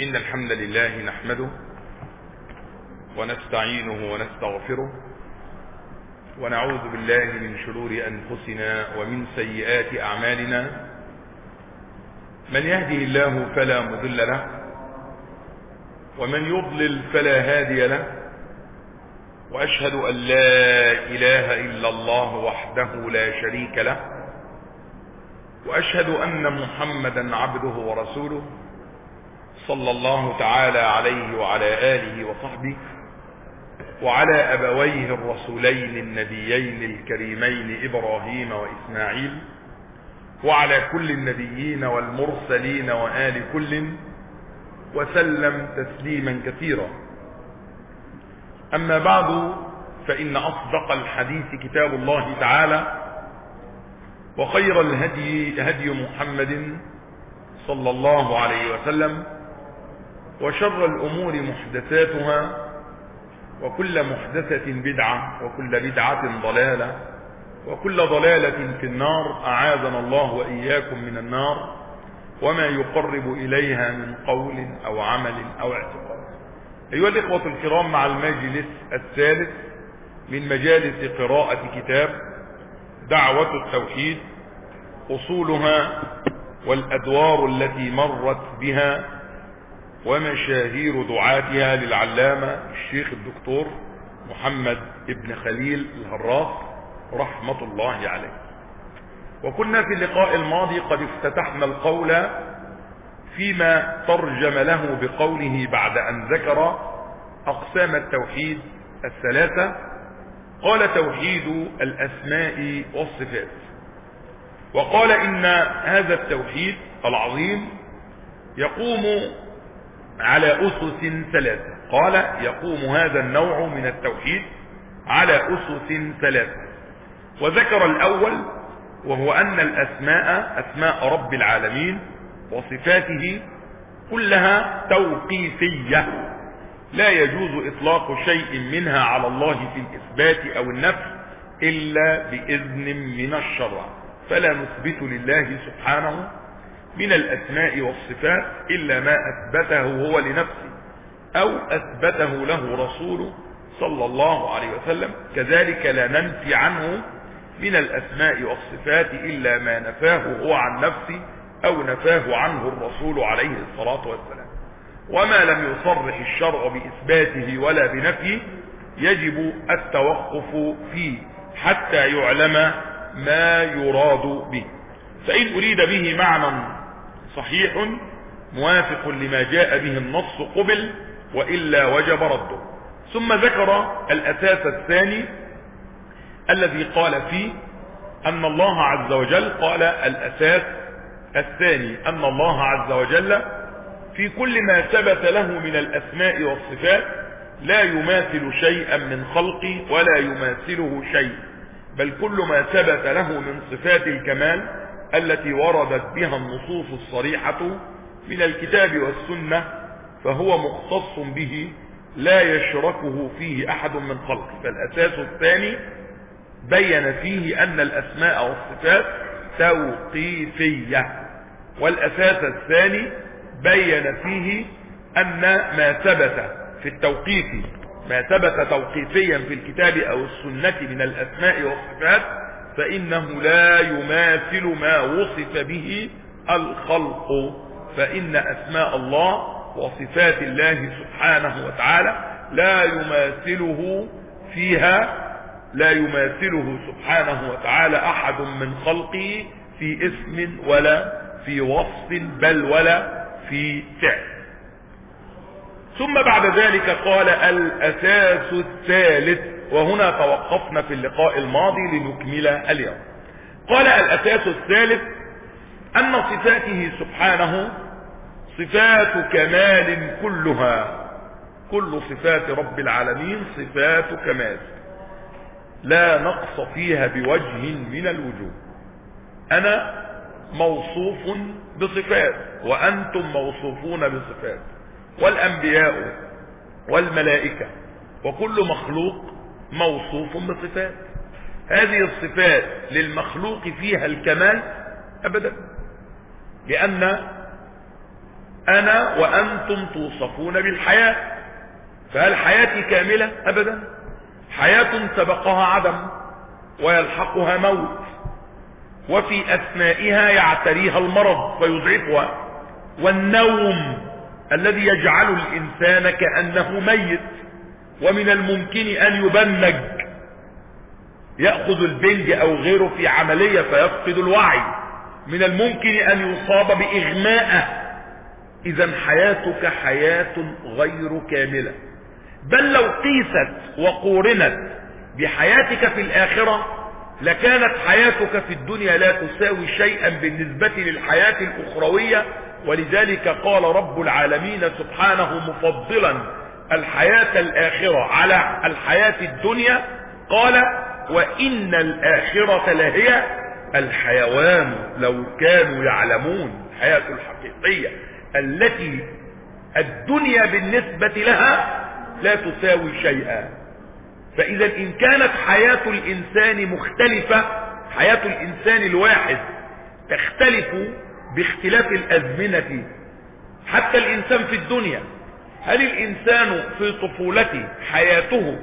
إن الحمد لله نحمده ونستعينه ونستغفره ونعوذ بالله من شرور أنفسنا ومن سيئات أعمالنا. من يهده الله فلا مضل له ومن يضلل فلا هادي له، وأشهد أن لا إله إلا الله وحده لا شريك له، وأشهد أن محمدا عبده ورسوله صلى الله تعالى عليه وعلى آله وصحبه وعلى أبويه الرسولين النبيين الكريمين إبراهيم وإسماعيل وعلى كل النبيين والمرسلين وآل كل وسلم تسليما كثيرا. أما بعد، فإن أصدق الحديث كتاب الله تعالى، وخير الهدي هدي محمد صلى الله عليه وسلم، وشر الأمور محدثاتها، وكل محدثة بدعة، وكل بدعة ضلالة، وكل ضلالة في النار. أعاذنا الله وإياكم من النار وما يقرب إليها من قول أو عمل أو اعتقاد. أيها الإخوة الكرام، مع المجلس الثالث من مجالس قراءة كتاب دعوة التوحيد، أصولها والأدوار التي مرت بها ومشاهير دعاتها، للعلامة الشيخ الدكتور محمد ابن خليل الهراس رحمة الله عليه. وكنا في اللقاء الماضي قد افتتحنا القول فيما ترجم له بقوله بعد أن ذكر أقسام التوحيد الثلاثة، قال: توحيد الأسماء والصفات. وقال إن هذا التوحيد العظيم يقوم على أسس ثلاثة. قال: يقوم هذا النوع من التوحيد على أسس ثلاثة. وذكر الأول، وهو أن الأسماء أسماء رب العالمين وصفاته كلها توقيفية، لا يجوز إطلاق شيء منها على الله في الإثبات أو النفي إلا بإذن من الشرع، فلا نثبت لله سبحانه من الأسماء والصفات إلا ما أثبته هو لنفسه أو أثبته له رسوله صلى الله عليه وسلم. كذلك لا ننفي عنه من الأسماء والصفات إلا ما نفاه هو عن نفسه أو نفاه عنه الرسول عليه الصلاة والسلام. وما لم يصرح الشرع بإثباته ولا بنفيه يجب التوقف فيه حتى يعلم ما يراد به. فإن أريد به معنى صحيح موافق لما جاء به النص قبل، وإلا وجب رده. ثم ذكر الأساس الثاني الذي قال فيه أن الله عز وجل، قال: الأساس الثاني أن الله عز وجل في كل ما ثبت له من الأسماء والصفات لا يماثل شيئا من خلقه ولا يماثله شيء، بل كل ما ثبت له من صفات الكمال التي وردت بها النصوص الصريحة من الكتاب والسنة فهو مختص به لا يشركه فيه أحد من خلقه. فالأساس الثاني بين فيه أن الأسماء والصفات توقيفية، والأساس الثاني بين فيه أن ما ثبت في التوقيف، ما ثبت توقيفيا في الكتاب أو السنة من الأسماء والصفات فإنه لا يماثل ما وصف به الخلق، فإن أسماء الله وصفات الله سبحانه وتعالى لا يماثله سبحانه وتعالى أحد من خلقه في اسم ولا في وصف، بل ولا في فعل. ثم بعد ذلك قال: الأساس الثالث، وهنا توقفنا في اللقاء الماضي لنكمل اليوم. قال: الأساس الثالث أن صفاته سبحانه صفات كمال كلها، كل صفات رب العالمين صفات كمال لا نقص فيها بوجه من الوجوه. أنا موصوف بصفات وأنتم موصوفون بصفات، والأنبياء والملائكة وكل مخلوق موصوف بصفات. هذه الصفات للمخلوق فيها الكمال؟ أبدا، لأن انا وانتم توصفون بالحياة، فهل حياتي كاملة؟ ابدا، حياة سبقها عدم ويلحقها موت، وفي اثنائها يعتريها المرض فيضعفها، والنوم الذي يجعل الانسان كأنه ميت، ومن الممكن ان يبنج، يأخذ البنج او غيره في عملية فيفقد الوعي، من الممكن ان يصاب باغماء. اذا حياتك حياة غير كاملة، بل لو قيست وقورنت بحياتك في الاخرة لكانت حياتك في الدنيا لا تساوي شيئا بالنسبة للحياة الاخروية. ولذلك قال رب العالمين سبحانه مفضلا الحياة الاخرة على الحياة الدنيا، قال وان الاخرة لهي الحيوان لو كانوا يعلمون. الحياة الحقيقية التي الدنيا بالنسبة لها لا تساوي شيئا. فاذا ان كانت حياة الانسان مختلفة، حياة الانسان الواحد تختلف باختلاف الازمنة. حتى الانسان في الدنيا، هل الانسان في طفولته حياته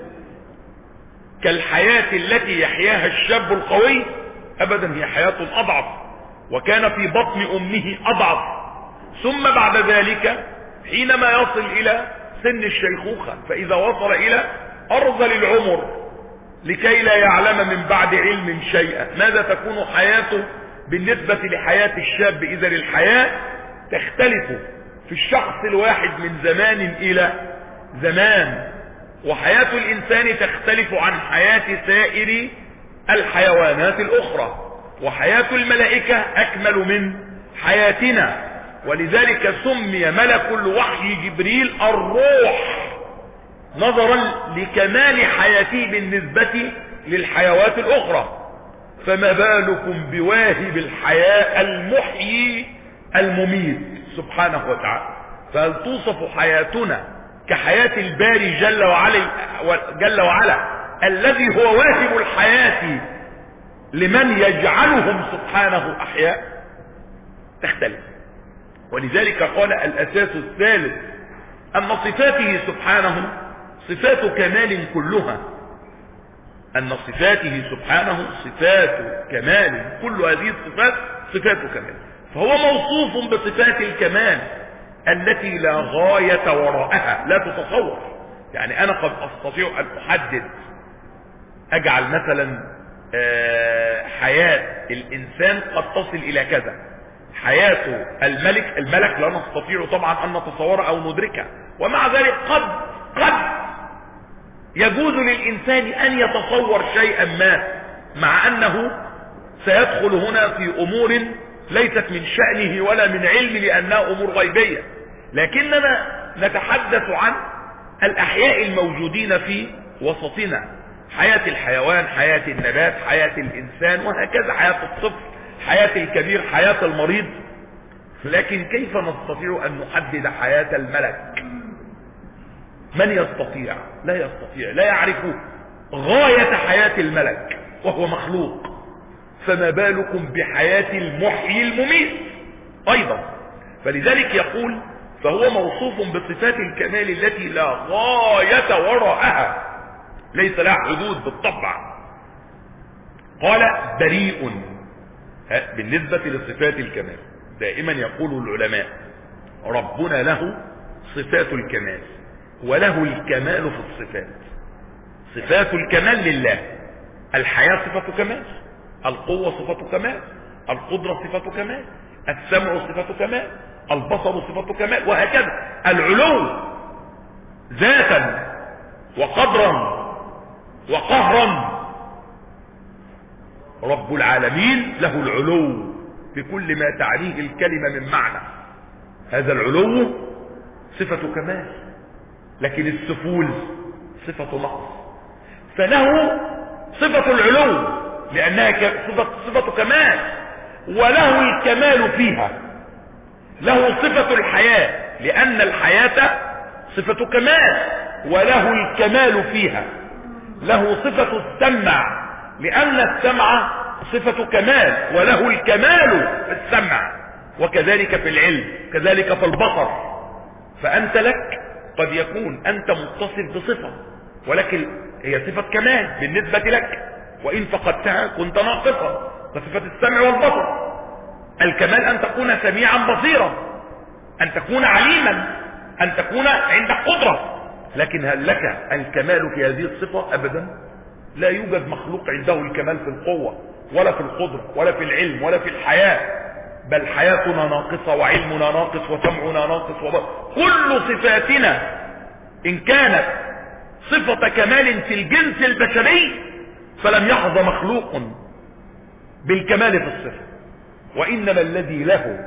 كالحياة التي يحياها الشاب القوي؟ ابدا، هي حياة اضعف، وكان في بطن امه اضعف، ثم بعد ذلك حينما يصل الى سن الشيخوخة، فاذا وصل الى ارذل العمر لكي لا يعلم من بعد علم شيئا، ماذا تكون حياته بالنسبة لحياة الشاب؟ اذا الحياة تختلف في الشخص الواحد من زمان الى زمان، وحياة الانسان تختلف عن حياة سائر الحيوانات الاخرى، وحياة الملائكة اكمل من حياتنا. ولذلك سمي ملك الوحي جبريل الروح نظرا لكمال حياته بالنسبة للحيوات الاخرى، فما بالكم بواهب الحياة المحيي المميت سبحانه وتعالى. فهل توصف حياتنا كحياة الباري جل وعلا الذي هو واهب الحياة لمن يجعلهم سبحانه احياء؟ تختلف. ولذلك قال الاساس الثالث ان صفاته سبحانه صفات كمال كلها، ان صفاته سبحانه صفات كمال، كل هذه الصفات صفات كمال، فهو موصوف بصفات الكمال التي لا غاية وراءها، لا تتصور. يعني انا قد استطيع ان احدد، اجعل مثلا حياة الانسان قد تصل الى كذا، حياة الملك لا نستطيع طبعا ان نتصور او ندركها، ومع ذلك قد يجوز للانسان ان يتصور شيئا ما، مع انه سيدخل هنا في امور ليست من شأنه ولا من علم لانها امور غيبية، لكننا نتحدث عن الاحياء الموجودين في وسطنا، حياة الحيوان، حياة النبات، حياة الانسان، وهكذا، حياة الطفل، حياة الكبير، حياة المريض. لكن كيف نستطيع ان نحدد حياة الملك؟ من يستطيع؟ لا يستطيع، لا يعرف غاية حياة الملك وهو مخلوق، فما بالكم بحياة المحيي المميت ايضا. فلذلك يقول فهو موصوف بصفات الكمال التي لا غاية وراءها، ليس لها حدود بالطبع. قال بريء بالنسبة لصفات الكمال. دائما يقول العلماء ربنا له صفات الكمال وله الكمال في الصفات. صفات الكمال لله، الحياة صفة كمال، القوة صفة كمال، القدرة صفة كمال، السمع صفة كمال، البصر صفة كمال، وهكذا. العلو ذاتا وقدرا وقهرا، رب العالمين له العلو بكل ما تعنيه الكلمة من معنى. هذا العلو صفة كمال، لكن السفول صفة نقص، فله صفة العلو لأنها صفة كمال، وله الكمال فيها. له صفة الحياة لأن الحياة صفة كمال وله الكمال فيها. له صفة السمع لأن السمع صفة كمال وله الكمال في السمع. وكذلك في العلم، كذلك في البصر. فأنت لك قد يكون أنت متصف بصفة، ولكن هي صفة كمال بالنسبة لك، وإن فقدتها كنت ناقصا، كصفة السمع والبصر. الكمال أن تكون سميعا بصيرا، أن تكون عليما، أن تكون عندك قدرة. لكن هل لك الكمال في هذه الصفة؟ أبدا. لا يوجد مخلوق عنده الكمال في القوة ولا في القدرة ولا في العلم ولا في الحياة، بل حياتنا ناقصة وعلمنا ناقص وسمعنا ناقص كل صفاتنا إن كانت صفة كمال في الجنس البشري فلم يحظى مخلوق بالكمال في الصفة، وإنما الذي له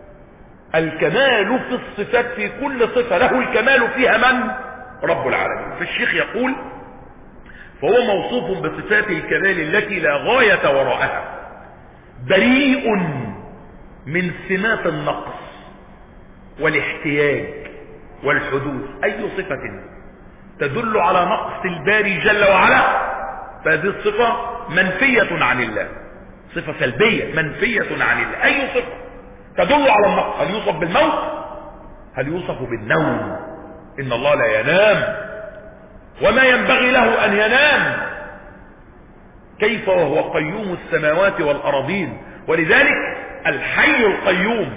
الكمال في الصفات في كل صفة له الكمال فيها من؟ رب العالمين. فالشيخ يقول فهو موصوف بصفات الكمال التي لا غاية وراءها، بريء من سمات النقص والاحتياج والحدوث. أي صفة تدل على نقص الباري جل وعلا فهذه الصفة منفية عن الله، صفة سلبية منفية عن الله. أي صفة تدل على النقص، هل يوصف بالموت؟ هل يوصف بالنوم؟ إن الله لا ينام وما ينبغي له أن ينام، كيف وهو قيوم السماوات والأرضين. ولذلك الحي القيوم،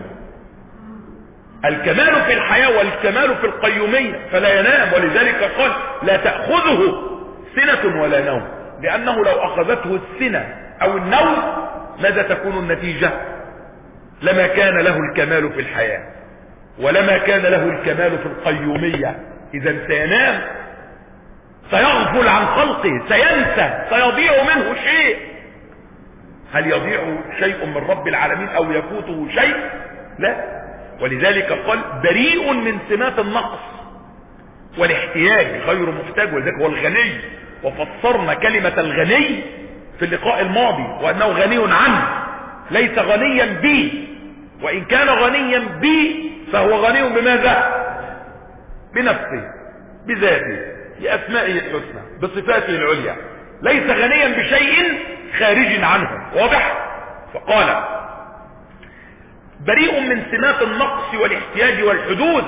الكمال في الحياة والكمال في القيومية، فلا ينام. ولذلك قال لا تأخذه سنة ولا نوم، لأنه لو أخذته السنة أو النوم ماذا تكون النتيجة؟ لما كان له الكمال في الحياة ولما كان له الكمال في القيومية. إذا سينام، سيغفل عن خلقه، سينسى، سيضيع منه شيء. هل يضيع شيء من رب العالمين أو يفوته شيء؟ لا. ولذلك قال بريء من سمات النقص والاحتياج، غير محتاج. ولذلك هو الغني، وفسرنا كلمة الغني في اللقاء الماضي وأنه غني عنه، ليس غنيا بي، وإن كان غنيا بي فهو غني بماذا؟ بنفسه، بذاته، بأسمائه الحسنى، بصفاته العليا، ليس غنيا بشيء خارج عنه. واضح؟ فقال بريء من سمات النقص والاحتياج والحدوث.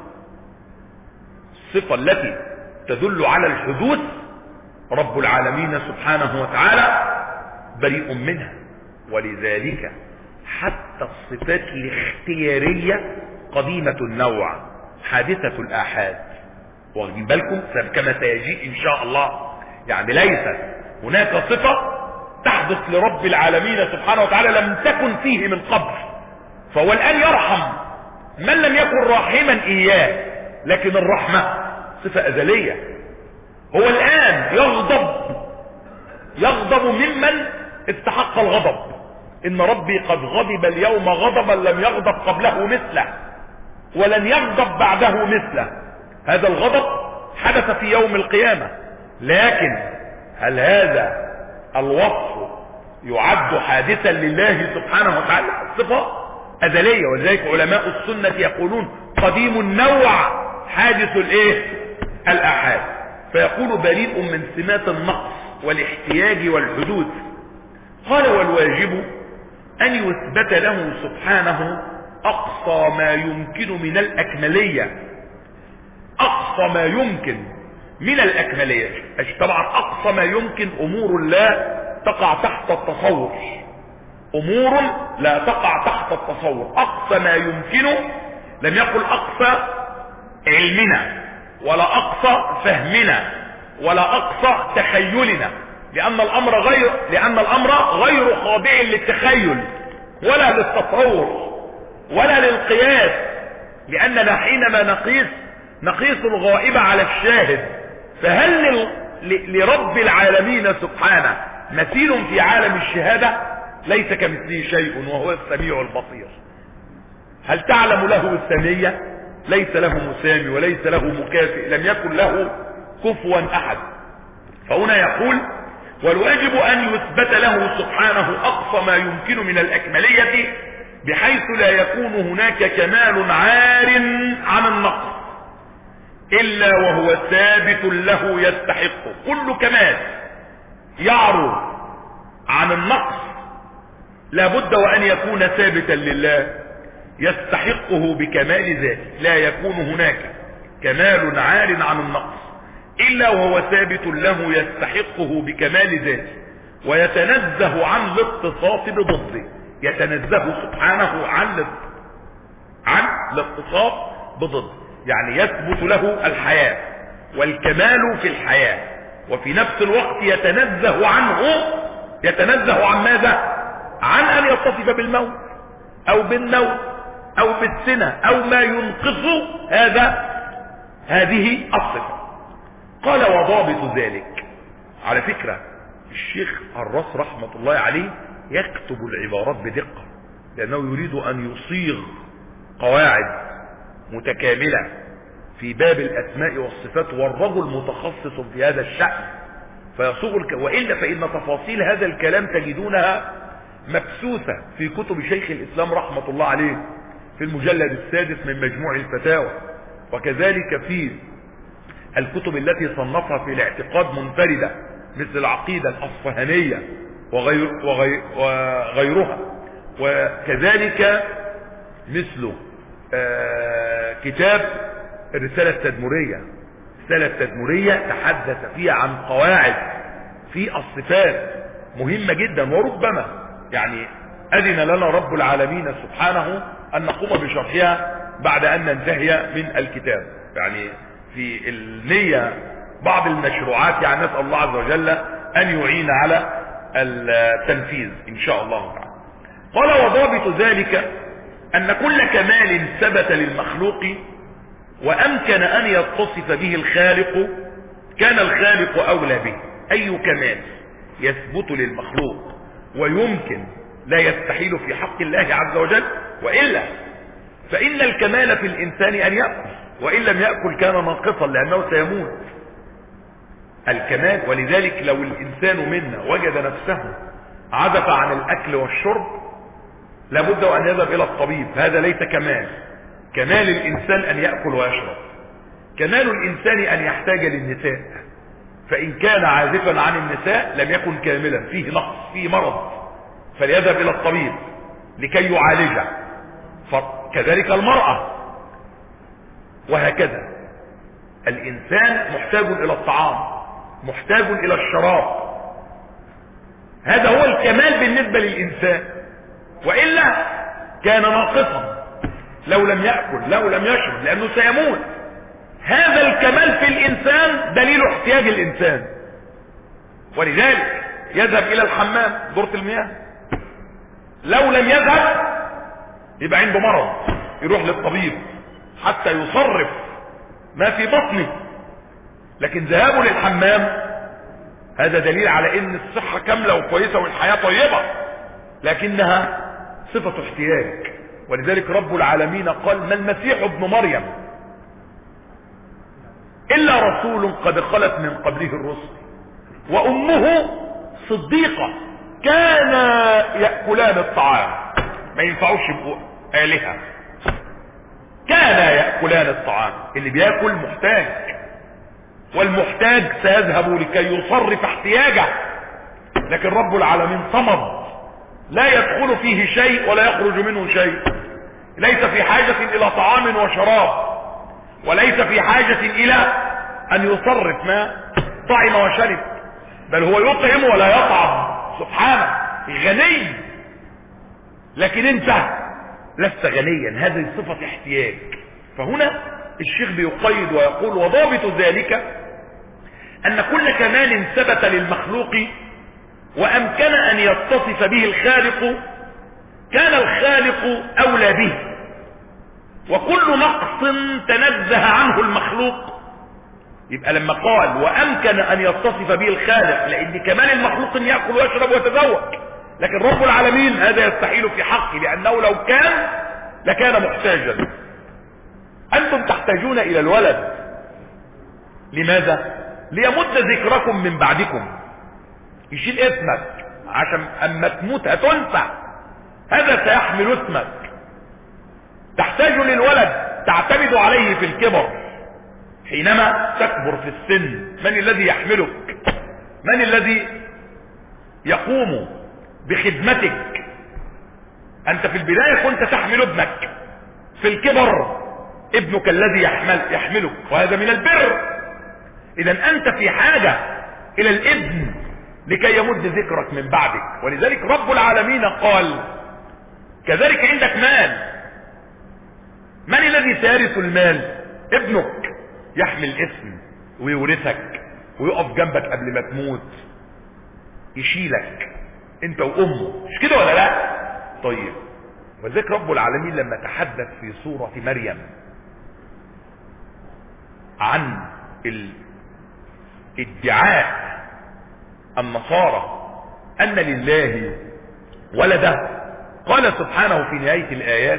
الصفة التي تدل على الحدوث رب العالمين سبحانه وتعالى بريء منها. ولذلك حتى الصفات الاختيارية قديمة النوع، حادثة الآحاد. واخدين بالكم كما سيجيء إن شاء الله، يعني ليست هناك صفة تحدث لرب العالمين سبحانه وتعالى لم تكن فيه من قبل. فهو الآن يرحم من لم يكن راحما إياه، لكن الرحمة صفة أزلية. هو الآن يغضب ممن استحق الغضب. إن ربي قد غضب اليوم غضبا لم يغضب قبله مثله ولن يغضب بعده مثله. هذا الغضب حدث في يوم القيامة، لكن هل هذا الوصف يعد حادثا لله سبحانه وتعالى؟ الصفة أزلية. ولذلك علماء السنة يقولون قديم النوع حادث الآحاد. فيقول بريء من سمات النقص والاحتياج والحدوث. قال والواجب أن يثبت له سبحانه أقصى ما يمكن من الأكملية. أقصى ما يمكن من الأكملية. طبعا أقصى ما يمكن أمور لا تقع تحت التصور، أمور لا تقع تحت التصور. أقصى ما يمكن، لم يقل أقصى علمنا ولا أقصى فهمنا ولا أقصى تخيلنا، لأن الأمر غير خاضع للتخيل ولا للتصور ولا للقياس، لأننا حينما نقيس الغائب على الشاهد. فهل لرب العالمين سبحانه مثيل في عالم الشهادة؟ ليس كمثله شيء وهو السميع البصير. هل تعلم له السمية؟ ليس له مسامي وليس له مكافئ، لم يكن له كفوا أحد. فهنا يقول والواجب أن يثبت له سبحانه أقصى ما يمكن من الأكملية، بحيث لا يكون هناك كمال عار عن النقص إلا وهو ثابت له يستحق. كل كمال يعرض عن النقص لابد وأن يكون ثابتا لله، يستحقه بكمال ذاته، لا يكون هناك كمال عار عن النقص إلا وهو ثابت له يستحقه بكمال ذاته، ويتنزه عن الاتصاف بضده، يتنزه سبحانه عن الاتصاف بضده، يعني يثبت له الحياة والكمال في الحياة، وفي نفس الوقت يتنزه عنه، يتنزه عن ماذا؟ عن أن يتصف بالموت أو بالنوم أو بالسنة أو ما ينقص هذه الصفة. قال وضابط ذلك. على فكرة الشيخ الراس رحمة الله عليه يكتب العبارات بدقة، لأنه يريد أن يصيغ قواعد متكاملة في باب الأسماء والصفات، والرجل متخصص في هذا الشأن فيصوغ وإلا فإن تفاصيل هذا الكلام تجدونها مبثوثة في كتب شيخ الإسلام رحمة الله عليه في المجلد السادس من مجموع الفتاوى، وكذلك في الكتب التي صنفها في الاعتقاد منفردة مثل العقيدة الأصفهانية وغيرها، وكذلك مثل كتاب الرسالة التدمرية. الرسالة التدمرية تحدث فيها عن قواعد في الصفات مهمة جدا، وربما يعني أذن لنا رب العالمين سبحانه أن نقوم بشرحها بعد أن ننتهي من الكتاب، يعني في النية بعض المشروعات، يعني نسأل الله عز وجل أن يعين على التنفيذ إن شاء الله تعالى. قال وضابط ذلك أن كل كمال ثبت للمخلوق وأمكن أن يتصف به الخالق كان الخالق أولى به. أي كمال يثبت للمخلوق ويمكن لا يستحيل في حق الله عز وجل، وإلا فإن الكمال في الإنسان أن يأكل، وإن لم يأكل كان ناقصا لأنه سيموت. الكمال، ولذلك لو الإنسان منا وجد نفسه عزف عن الأكل والشرب لابد أن يذهب إلى الطبيب. هذا ليس كمال. كمال الإنسان أن يأكل ويشرب. كمال الإنسان أن يحتاج للنساء، فإن كان عازفا عن النساء لم يكن كاملا، فيه نقص، فيه مرض، فليذهب إلى الطبيب لكي يعالجه. فكذلك المرأة، وهكذا الإنسان محتاج إلى الطعام، محتاج إلى الشراب. هذا هو الكمال بالنسبة للإنسان، وإلا كان ناقصا لو لم يأكل، لو لم يشرب، لأنه سيموت. هذا الكمال في الإنسان دليل احتياج الإنسان، ولذلك يذهب إلى الحمام دورة المياه. لو لم يذهب يبقى عنده مرض، يروح للطبيب حتى يصرف ما في بطنه. لكن ذهابه للحمام هذا دليل على ان الصحة كاملة وكويسة والحياة طيبة، لكنها صفة احتياج. ولذلك رب العالمين قال ما المسيح ابن مريم إلا رسول قد خلت من قبله الرسل وأمه صديقة كانا يأكلان الطعام. ما ينفعوش يبقوا آلهة، كانا يأكلان الطعام. اللي بيأكل محتاج، والمحتاج سيذهب لكي يصرف احتياجه. لكن رب العالمين صمد، لا يدخل فيه شيء ولا يخرج منه شيء، ليس في حاجة إلى طعام وشراب، وليس في حاجة إلى أن يصرف ما طعم وشرب، بل هو يطعم ولا يطعم سبحانه، غني. لكن انت لست غنيا، هذه صفة احتياج. فهنا الشيخ بيقيد ويقول وضابط ذلك أن كل كمال ثبت للمخلوق وأمكن أن يتصف به الخالق كان الخالق أولى به، وكل نقص تنزه عنه المخلوق. يبقى لما قال وأمكن أن يتصف به الخالق، لأن كمال المخلوق أن يأكل ويشرب ويتزوج، لكن رب العالمين هذا يستحيل في حقه، لأنه لو كان لكان محتاجا. أنتم تحتاجون إلى الولد، لماذا؟ ليمد ذكركم من بعدكم، يشيل اسمك، عشان أما تموت هتنسى، هذا سيحمل اسمك. تحتاج للولد تعتمد عليه في الكبر، حينما تكبر في السن من الذي يحملك؟ من الذي يقوم بخدمتك؟ أنت في البداية كنت تحمل ابنك في الكبر ابنك الذي يحملك، وهذا من البر. اذا انت في حاجة الى الابن لكي يمد ذكرك من بعدك. ولذلك رب العالمين قال كذلك عندك مال، من الذي سيرث المال؟ ابنك يحمل اسم ويورثك ويقف جنبك قبل ما تموت، يشيلك انت وامه، مش كده ولا لا؟ طيب، وذلك رب العالمين لما تحدث في سورة مريم عن ادعاء النصارى ان لله ولده، قال سبحانه في نهاية الآيات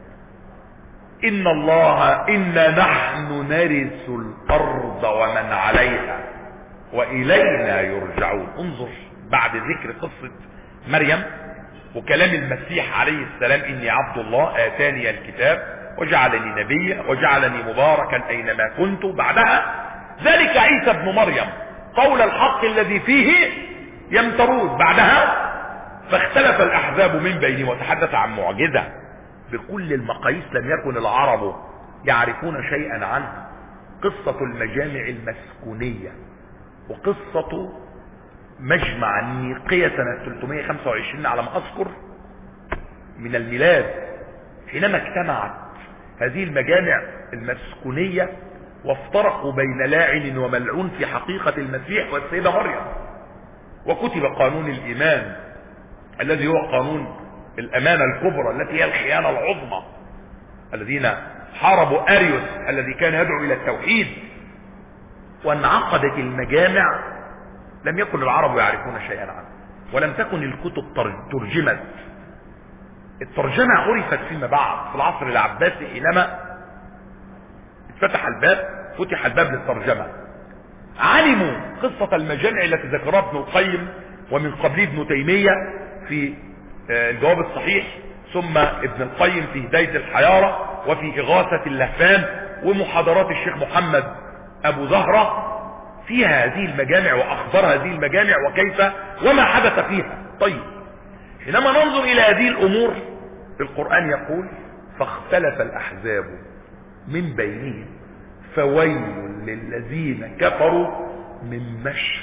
إنا نحن نرث الأرض ومن عليها وإلينا يرجعون. انظر بعد ذكر قصة مريم وكلام المسيح عليه السلام إني عبد الله آتاني الكتاب وجعلني نبيا وجعلني مباركا أينما كنت، بعدها ذلك عيسى ابن مريم قول الحق الذي فيه يمترون، بعدها فاختلف الأحزاب من بينهم، وتحدث عن معجزة بكل المقاييس لم يكن العرب يعرفون شيئا عنها، قصة المجامع المسكونية وقصة مجمع النيقية سنة 325 على ما أذكر من الميلاد، حينما اجتمعت هذه المجامع المسكونية وافترقوا بين لاعن وملعون في حقيقة المسيح والسيدة مريم، وكتب قانون الإيمان الذي هو قانون الأمانة الكبرى التي هي الخيانة العظمى، الذين حاربوا أريوس الذي كان يدعو إلى التوحيد، وانعقدت المجامع لم يكن العرب يعرفون شيئا عنه، ولم تكن الكتب ترجمت. الترجمة عرفت فيما بعد في العصر العباسي حينما فتح الباب للترجمة. علموا قصة المجامع التي ذكرها ابن القيم ومن قبله ابن تيمية في الجواب الصحيح، ثم ابن القيم في هداية الحيارة وفي إغاثة اللهفان، ومحاضرات الشيخ محمد أبو زهرة فيها هذه المجامع وأخبار هذه المجامع وكيف وما حدث فيها. طيب، حينما ننظر إلى هذه الأمور القرآن يقول فاختلف الأحزاب من بينهم فويل للذين كفروا من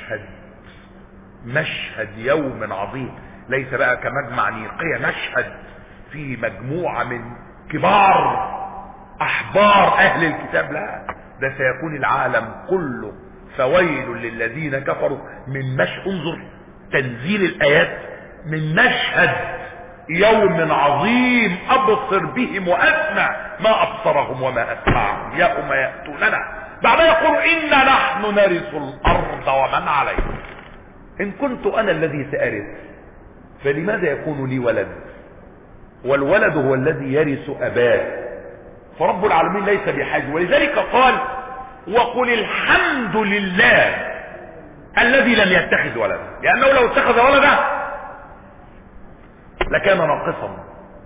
مشهد يوم عظيم. ليس بقى كمجمع نيقية مشهد في مجموعة من كبار أحبار أهل الكتاب، لا، ده سيكون العالم كله فويل للذين كفروا من انظر تنزيل الآيات، من مشهد يوم عظيم أبصر بهم وأسمع ما أبصرهم وما أسمعهم يوم يأتوننا، بعدها يقول إنا نحن نرث الأرض ومن عليها. إن كنت أنا الذي سأرث فلماذا يكون لي ولد؟ والولد هو الذي يرث أباه، فرب العالمين ليس بحاجة. ولذلك قال وقل الحمد لله الذي لم يتخذ ولدا، لأنه لو اتخذ ولدا لكان ناقصا،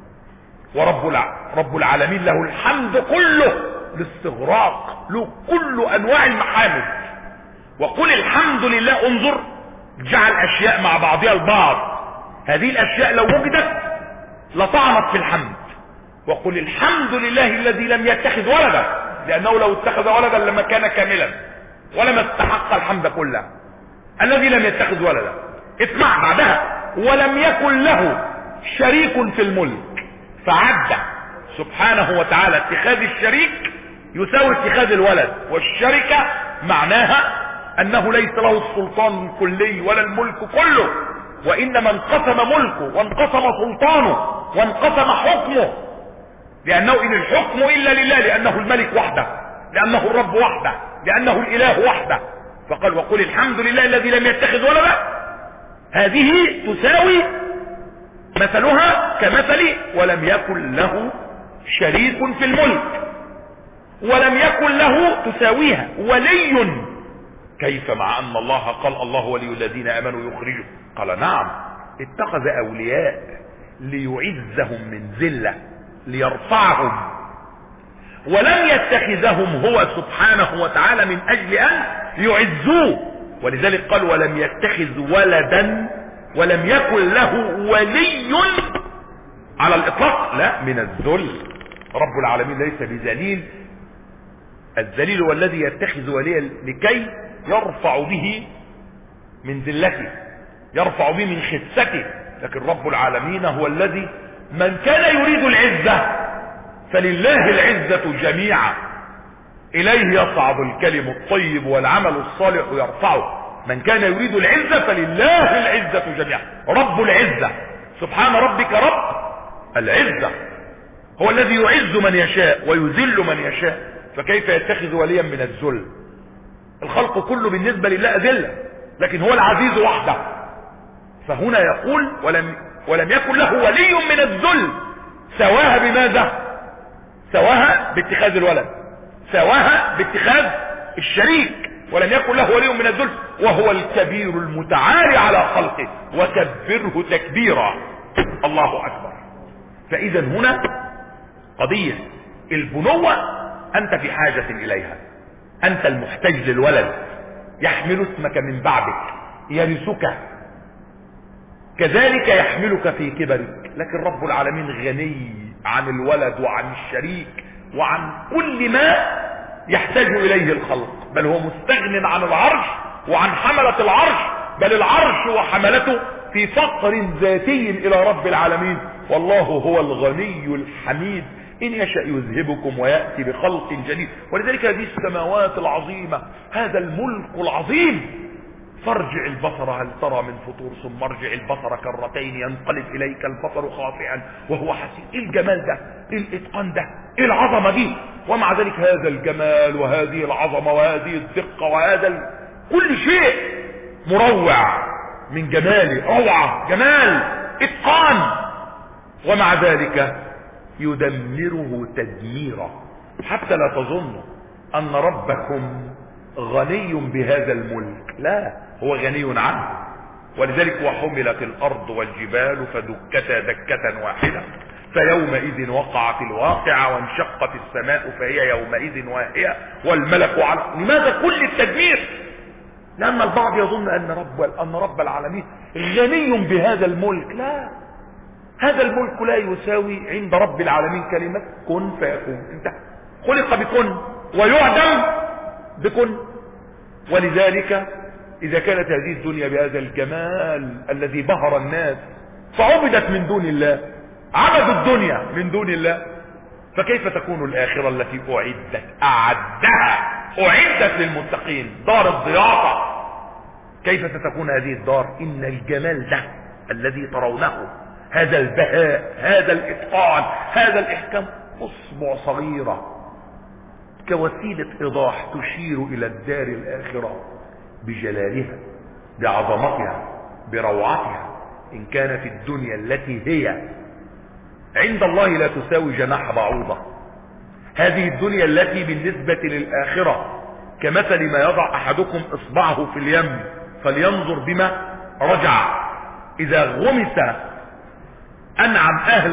ورب العالمين له الحمد كله الاستغراق، له كل أنواع المحامد. وقل الحمد لله، انظر جعل أشياء مع بعضها البعض، هذه الأشياء لو وجدت لطعنت في الحمد. وقل الحمد لله الذي لم يتخذ ولدا، لأنه لو اتخذ ولدا لما كان كاملا ولما استحق الحمد كله. الذي لم يتخذ ولدا، اسمع بعدها ولم يكن له شريك في الملك، فعد سبحانه وتعالى اتخاذ الشريك يساوي اتخاذ الولد، والشركة معناها أنه ليس له السلطان الكلي ولا الملك كله، وإنما انقسم ملكه وانقسم سلطانه وانقسم حكمه، لأنه إن الحكم إلا لله، لأنه الملك وحده، لأنه الرب وحده، لأنه الإله وحده. فقال وقل الحمد لله الذي لم يتخذ ولدا، هذه تساوي مثلها كمثل ولم يكن له شريك في الملك، ولم يكن له تساويها ولي. كيف مع أن الله قال الله ولي الذين آمنوا يخرجوا؟ قال نعم، اتخذ أولياء ليعزهم من ذلة ليرفعهم، ولم يتخذهم هو سبحانه وتعالى من أجل أن يعزوه. ولذلك قال ولم يتخذ ولدا ولم يكن له ولي على الإطلاق، لا، من الذل. رب العالمين ليس بذليل. الذليل هو الذي يتخذ وليا لكي يرفع به من ذلته، يرفع به من خسته. لكن رب العالمين هو الذي من كان يريد العزة فلله العزة جميعا، إليه يصعد الكلم الطيب والعمل الصالح يرفعه. من كان يريد العزة فلله العزة جميعا، رب العزة سبحان ربك رب العزة هو الذي يعز من يشاء ويذل من يشاء، فكيف يتخذ وليا من الذل؟ الخلق كله بالنسبة لله أذلة، لكن هو العزيز وحده. فهنا يقول ولم يكن له ولي من الذل. سواها بماذا؟ سواها باتخاذ الولد، سواها باتخاذ الشريك. ولم يكن له ولي من الذل وهو الكبير المتعالي على خلقه وكبره تكبيرا. الله أكبر. فإذا هنا قضية البنوة أنت في حاجة إليها، أنت المحتاج للولد يحمل اسمك من بعدك يرثك، كذلك يحملك في كبرك. لكن رب العالمين غني عن الولد وعن الشريك وعن كل ما يحتاج إليه الخلق، بل هو مستغن عن العرش وعن حملة العرش، بل العرش وحملته في فقر ذاتي إلى رب العالمين. والله هو الغني الحميد، إن يشاء يذهبكم ويأتي بخلق جديد. ولذلك هذه السماوات العظيمة، هذا الملك العظيم، فارجع البصر هل ترى من فطور ثم ارجع البصر كرتين ينقلب إليك البصر خاطئا وهو حسين. إيه الجمال ده؟ إيه الإتقان ده؟ إيه العظمة دي؟ ومع ذلك هذا الجمال وهذه العظمة وهذه الدقة وهذا كل شيء مروع من جماله، روعة جمال إتقان، ومع ذلك يدمره تدميرا. حتى لا تظنوا أن ربكم غني بهذا الملك، لا، هو غني عنه. ولذلك وحملت الأرض والجبال فدكتا دكة واحدة فيومئذ وقعت الواقعة وانشقت السماء فهي يومئذ واهية والملك على. لماذا كل التدمير؟ لأن البعض يظن أن رب العالمين غني بهذا الملك. لا، هذا الملك لا يساوي عند رب العالمين كلمة كن فيكون. انت خلق بكن ويعدم بكن. ولذلك إذا كانت هذه الدنيا بهذا الجمال الذي بهر الناس فعبدت من دون الله، عبدوا الدنيا من دون الله، فكيف تكون الآخرة التي أعدت للمتقين، دار الضيافة؟ كيف ستكون هذه الدار؟ إن الجمال ده الذي ترونه، هذا البهاء، هذا الإتقان، هذا الإحكام، أصبع صغيرة كوسيلة إيضاح تشير إلى الدار الآخرة بجلالها، بعظمتها، بروعتها. إن كانت الدنيا التي هي عند الله لا تساوي جناح بعوضة، هذه الدنيا التي بالنسبة للآخرة كمثل ما يضع أحدكم إصبعه في اليم فلينظر بما رجع. إذا غمس أنعم أهل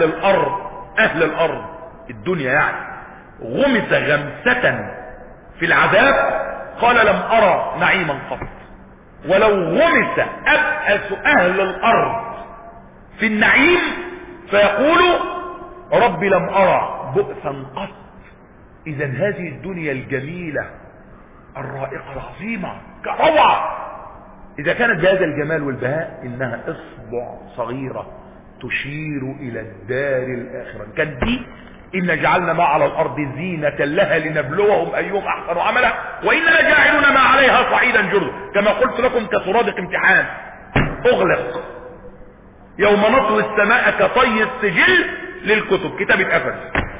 الأرض الدنيا يعني غمس غمسة في العذاب قال لم أرى نعيما قط، ولو غمس أبأس أهل الأرض في النعيم فيقول رب لم أرى بؤسا قط. إذا هذه الدنيا الجميلة الرائقة العظيمة كروعة إذا كانت بهذا الجمال والبهاء إنها إصبع صغيرة تشير إلى الدار الآخرة. كان دي إن جعلنا ما على الأرض زينة لها لنبلوهم أيهم أحسن عملا وإننا جاعلون ما عليها صعيدا جرزا. كما قلت لكم كسرادق امتحان أغلق يوم نطوي السماء كطي السجل للكتب، كتاب اتقفل.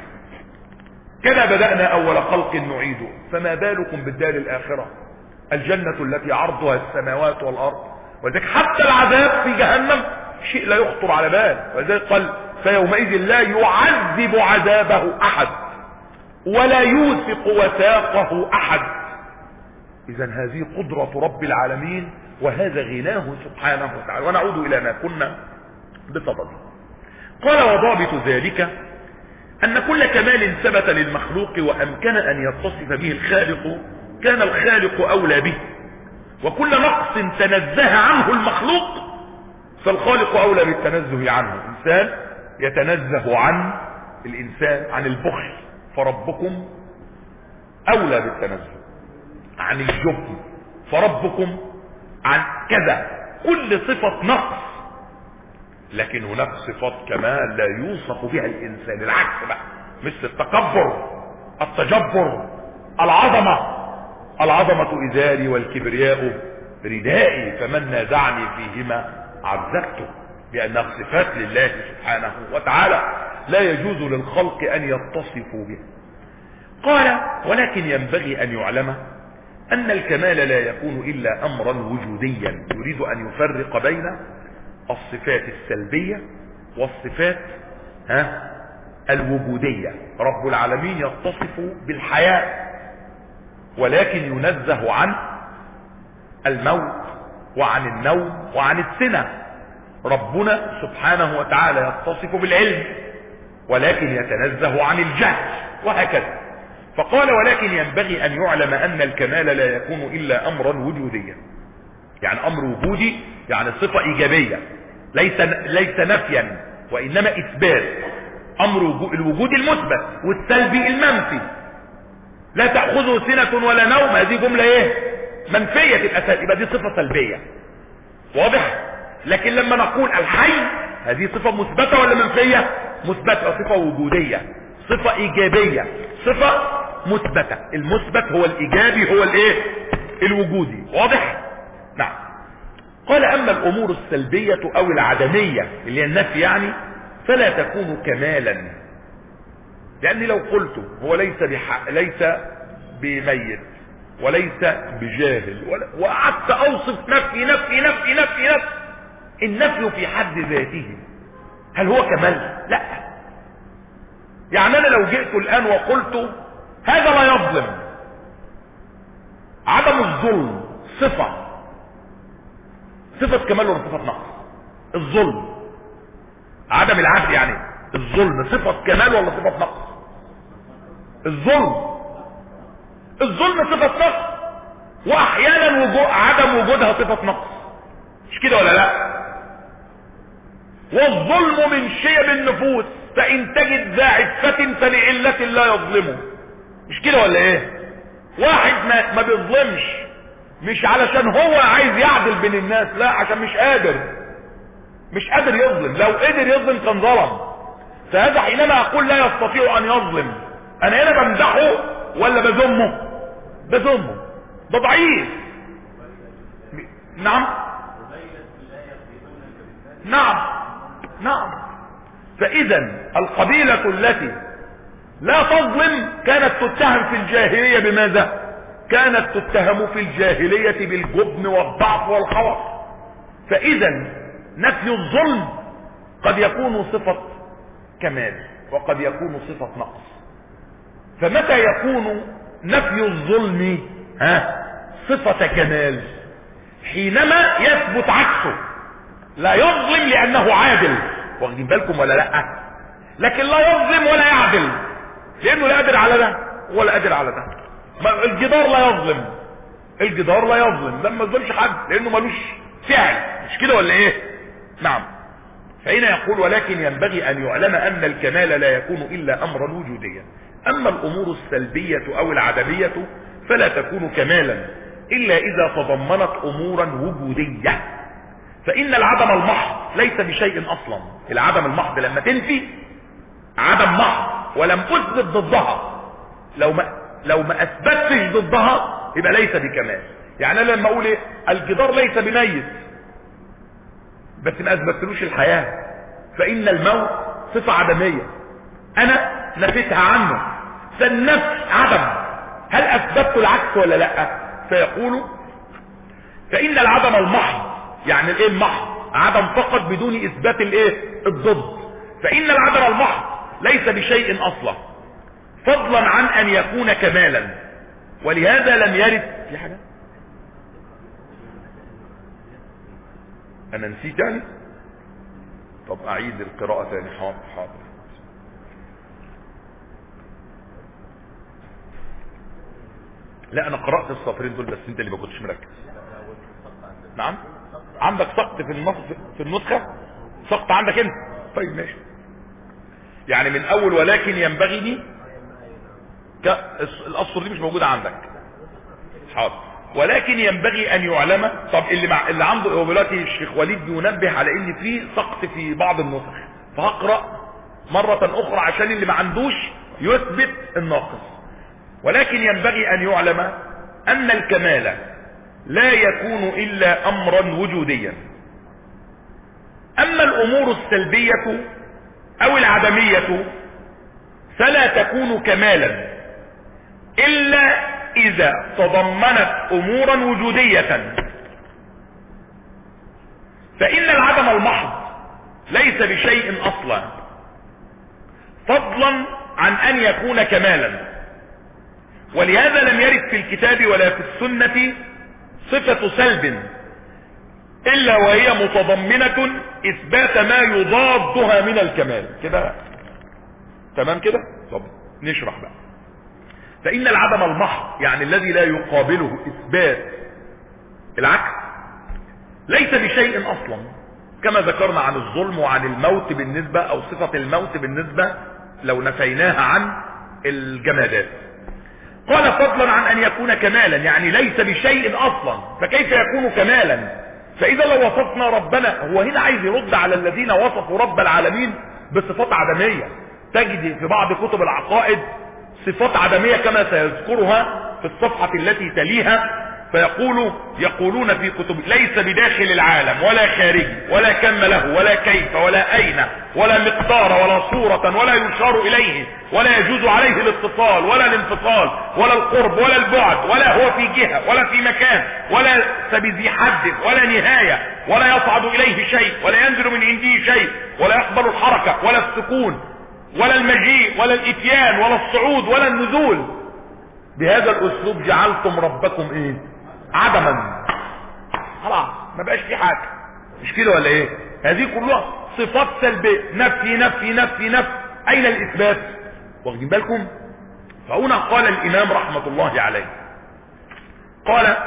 كده بدأنا أول خلق نعيده، فما بالكم بالدار الآخرة الجنة التي عرضها السماوات والأرض. ولذلك حتى العذاب في جهنم شيء لا يخطر على بال. ولذلك قال فيومئذ لا يعذب عذابه أحد ولا يوثق وثاقه أحد. إذا هذه قدرة رب العالمين وهذا غناه سبحانه وتعالى. ونعود إلى ما كنا بصدده. قال وضابط ذلك أن كل كمال ثبت للمخلوق وأمكن أن يتصف به الخالق كان الخالق أولى به، وكل نقص تنزه عنه المخلوق فالخالق أولى بالتنزه عنه. إنسان يتنزه عن الانسان عن البخل فربكم اولى بالتنزه، عن الجبن فربكم عن كذا، كل صفة نقص. لكن هناك صفات كمال لا يوصف بها الانسان، العكس بقى، مثل التكبر، التجبر، العظمة ازاري والكبرياء ردائي، فمن نازعني فيهما عذبته، لانها صفات لله سبحانه وتعالى لا يجوز للخلق ان يتصفوا بها. قال ولكن ينبغي ان يعلم ان الكمال لا يكون الا امرا وجوديا، يريد ان يفرق بين الصفات السلبية والصفات الوجودية. رب العالمين يتصف بالحياة ولكن ينزه عن الموت وعن النوم وعن السنة. ربنا سبحانه وتعالى يتصف بالعلم ولكن يتنزه عن الجهل، وهكذا. فقال ولكن ينبغي ان يعلم ان الكمال لا يكون الا امرا وجوديا، يعني امر وجودي، يعني صفة ايجابية، ليس نفيا وانما اثبات. امر الوجود المثبت والسلبي المنفي، لا تأخذه سنة ولا نوم، هذه جملة ايه؟ منفية الاساس، يبقى دي صفة سلبية، واضح؟ لكن لما نقول الحي، هذه صفة مثبتة ولا منفية؟ مثبتة، صفة وجودية، صفة ايجابية، صفة مثبتة. المثبت هو الايجابي، هو الايه؟ الوجودي، واضح؟ نعم. قال اما الامور السلبية او العدمية اللي هي النفي يعني، فلا تكون كمالا، لاني لو قلت هو ليس بميت وليس بجاهل وقعدت اوصف نفي نفي نفي نفي نفي، النفي في حد ذاته هل هو كمال؟ لا. يعني انا لو جئت الان وقلت هذا لا يظلم، عدم الظلم صفة كمال ولا صفة نقص؟ الظلم، عدم العدل يعني، الظلم صفة كمال ولا صفة نقص؟ الظلم صفة نقص، واحيانا عدم وجودها صفة نقص، مش كده ولا لا؟ والظلم من شيم النفوس، فان تجد ذا عفة فلعلة لا يظلمه، مش كده ولا ايه؟ واحد ما بيظلمش مش علشان هو عايز يعدل بين الناس، لا، عشان مش قادر يظلم. لو قدر يظلم كان ظلم. فهذا حينما اقول لا يستطيع ان يظلم، انا هنا بمدحه ولا بذمه؟ ده ضعيف. نعم. فاذا القبيلة التي لا تظلم كانت تتهم في الجاهلية بماذا؟ كانت تتهم في الجاهلية بالجبن والضعف والخوف. فاذا نفي الظلم قد يكون صفة كمال وقد يكون صفة نقص. فمتى يكون نفي الظلم صفة كمال؟ حينما يثبت عكسه، لا يظلم لانه عادل، واخدين بالكم ولا لا؟ لكن لا يظلم ولا يعدل لانه لا قادر على ده ولا قادر على ده. الجدار لا يظلم، لما يظلمش حد لانه ملوش فعل، مش كده ولا ايه؟ نعم. فهنا يقول ولكن ينبغي ان يعلم ان الكمال لا يكون الا امرا وجوديا. اما الامور السلبية او العدمية فلا تكون كمالا الا اذا تضمنت امورا وجودية. فان العدم المحض ليس بشيء اصلا. العدم المحض لما تنفي عدم محض ولم اثبت ضدها، لو ما اثبتش ضدها يبقى ليس بكمال. يعني انا لما اقول ايه؟ الجدار ليس بميت، بس ما اثبتلوش الحياة، فان الموت صفة عدمية انا نفيتها عنه، فالنفي عدم، هل اثبتت العكس ولا لا؟ فيقول فان العدم المحض، يعني الايه المحض؟ عدم فقط بدون اثبات الايه؟ الضد. فان العدم المحض ليس بشيء اصلا، فضلا عن ان يكون كمالا، ولهذا لم يرد في حاجة. انا نسيت يعني، طب اعيد القراءة تاني. حاضر. لا انا قرأت السطرين دول بس انت اللي ما كنتش مركز. نعم، عندك سقط في النسخة؟ سقط عندك انت؟ طيب ماشي. يعني من اول ولكن ينبغي دي الاسطر دي مش موجودة عندك. حاضر. ولكن ينبغي ان يعلم. طب اللي عنده، هو دلوقتي الشيخ وليد بينبه على ان في سقط في بعض النسخ، فهقرأ مرة اخرى عشان اللي ما عندوش يثبت الناقص. ولكن ينبغي ان يعلم ان الكمال لا يكون الا امرا وجوديا. اما الامور السلبية او العدمية فلا تكون كمالا الا اذا تضمنت امورا وجودية. فان العدم المحض ليس بشيء اصلا، فضلا عن ان يكون كمالا. ولهذا لم يرد في الكتاب ولا في السنة صفة سلب الا وهي متضمنة اثبات ما يضادها من الكمال. كده تمام كده؟ طب نشرح بقى. فان العدم المحض يعني الذي لا يقابله اثبات العكس ليس بشيء اصلا، كما ذكرنا عن الظلم وعن الموت بالنسبة، او صفة الموت بالنسبة لو نفيناها عن الجمادات. قال فضلا عن ان يكون كمالا، يعني ليس بشيء اصلا، فكيف يكون كمالا؟ فاذا لو وصفنا ربنا، هو هنا عايز يرد على الذين وصفوا رب العالمين بصفات عدمية. تجد في بعض كتب العقائد صفات عدمية كما سيذكرها في الصفحة التي تليها، يقولون في كتب ليس بداخل العالم ولا خارجي ولا كم له ولا كيف ولا اين ولا مقدار ولا صورة ولا يشار اليه ولا يجوز عليه الاتصال ولا الانفصال ولا القرب ولا البعد ولا هو في جهة ولا في مكان ولا بذي حد ولا نهاية ولا يصعد اليه شيء ولا ينزل من عنده شيء ولا يقبل الحركة ولا السكون ولا المجيء ولا الاتيان ولا الصعود ولا النزول. بهذا الاسلوب جعلتم ربكم ايه؟ عدما. خلاص ما بقاش في حاجة. مش كده ولا ايه؟ هذه كلها صفات سلبية، نفي نفي نفي نفي. اين الاثبات؟ واخدين بالكم؟ فهنا قال الامام رحمة الله عليه، قال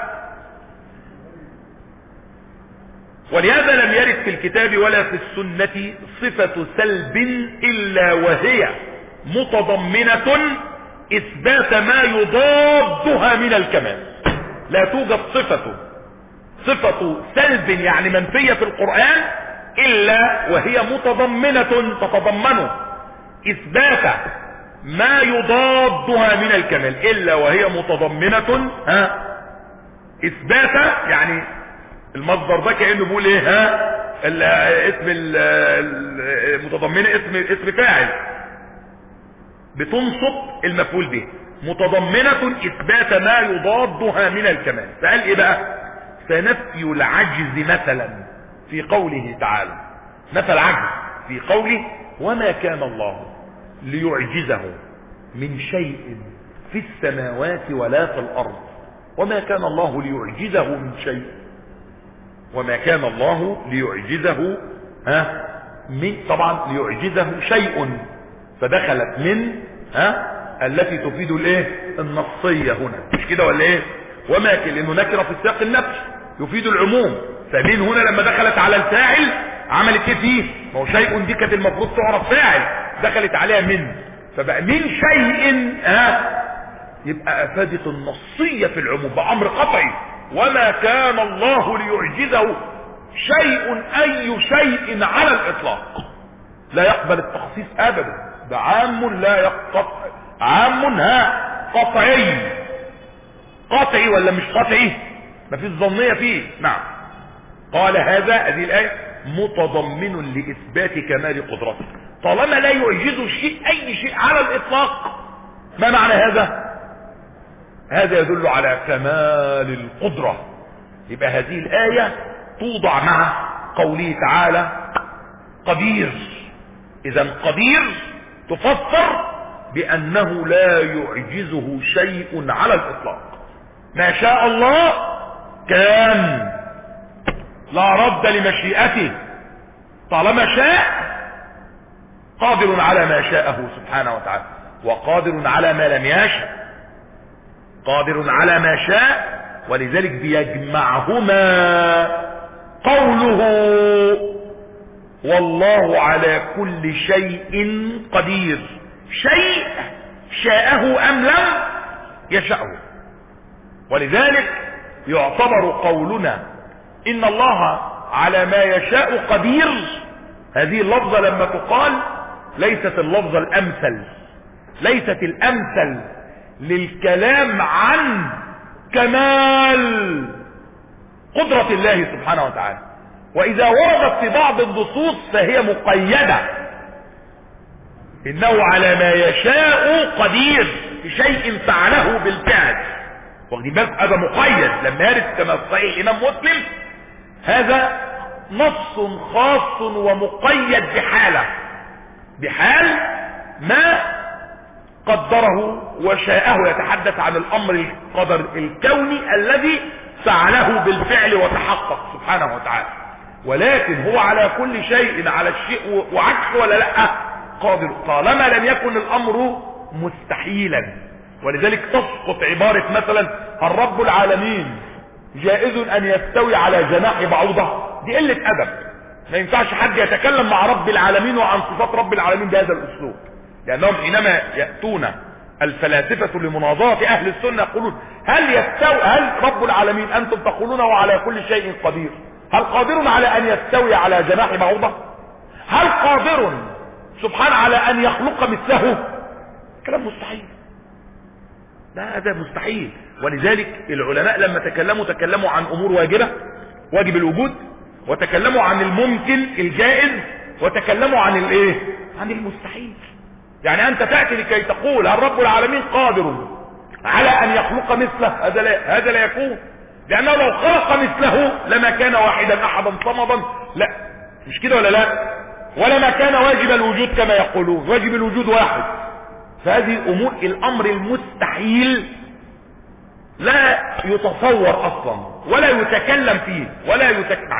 ولهذا لم يرد في الكتاب ولا في السنة صفة سلب الا وهي متضمنة اثبات ما يضادها من الكمال. لا توجد صفة سلب يعني منفية في القرآن الا وهي متضمنة تتضمن اثبات ما يضادها من الكمال، الا وهي متضمنة اثبات، يعني المصدر ده كأنه بيقول ايه؟ اسم المتضمنة اسم فاعل بتنصب المفعول به، متضمنة اثبات ما يضادها من الكمال. فقال ايه بقى؟ فنفي العجز مثلا في قوله تعالى، نفى العجز في قوله وما كان الله ليعجزه من شيء في السماوات ولا في الارض، وما كان الله ليعجزه من شيء، وما كان الله ليعجزه من، طبعا ليعجزه شيء فدخلت من التي تفيد الايه؟ النصية هنا، مش كده ولا ايه؟ وما كان لانه نكره في سياق النفي يفيد العموم، فمن هنا لما دخلت على الفاعل عملت ايه فيه؟ ما هو شيء دي كانت المفروض تعرف فاعل، دخلت عليها من، فبقى من شيء يبقى افادت النصية في العموم بامر قطعي. وما كان الله ليعجزه شيء، اي شيء على الاطلاق، لا يقبل التخصيص ابدا، ده عام لا يقطع، عام قطعي. قطعي ولا مش قطعي؟ ما فيش ظنية فيه. نعم. قال هذه الآية متضمن لإثبات كمال قدرته، طالما لا يعجزه شيء، أي شيء على الإطلاق. ما معنى هذا؟ هذا يدل على كمال القدرة. يبقى هذه الآية توضع مع قوله تعالى قدير. إذا قدير تفسر بأنه لا يعجزه شيء على الإطلاق، ما شاء الله كان، لا رد لمشيئته، طالما شاء قادر على ما شاءه سبحانه وتعالى، وقادر على ما لم يشاء، قادر على ما شاء. ولذلك بيجمعهما قوله والله على كل شيء قدير. شيء شاءه أم لم يشأه. ولذلك يعتبر قولنا إن الله على ما يشاء قدير، هذه اللفظة لما تقال ليست اللفظة الأمثل، ليست الأمثل للكلام عن كمال قدرة الله سبحانه وتعالى. وإذا وردت في بعض النصوص فهي مقيدة، إنه على ما يشاء قدير في شيء فعله بالفعل. واخدين بالكم هذا مقيد لما يرد كما في صحيح الإمام مسلم، هذا نص خاص ومقيد بحال ما قدره وشاءه، يتحدث عن الأمر القدر الكوني الذي فعله بالفعل وتحقق سبحانه وتعالى. ولكن هو على كل شيء، على الشيء وعكسه ولا لا؟ قادر، طالما لم يكن الأمر مستحيلا. ولذلك تسقط عبارة مثلا الرب العالمين جائز أن يستوي على جناح بعوضة، دي قلة أدب. ما ينفعش حد يتكلم مع رب العالمين وعن صفات رب العالمين بهذا الأسلوب، لأنهم حينما يأتون الفلاسفة لمناظرة أهل السنة يقولون هل رب العالمين أنتم تقولون وعلى كل شيء قدير، هل قادر على أن يستوي على جناح بعوضة؟ هل قادر سبحانه على أن يخلق مثله؟ كلام مستحيل، هذا مستحيل. ولذلك العلماء لما تكلموا عن أمور واجبة، واجب الوجود، وتكلموا عن الممكن الجائز، وتكلموا عن عن المستحيل. يعني أنت تأتي لكي تقول هل رب العالمين قادر على أن يخلق مثله؟ هذا لا يكون، لأنه لو خلق مثله لما كان واحدا أحدا صمدا، لا مش كده ولا لا؟ ولما كان واجب الوجود كما يقولون، واجب الوجود واحد. فهذه أمور الأمر المستحيل لا يتصور أصلا ولا يتكلم فيه ولا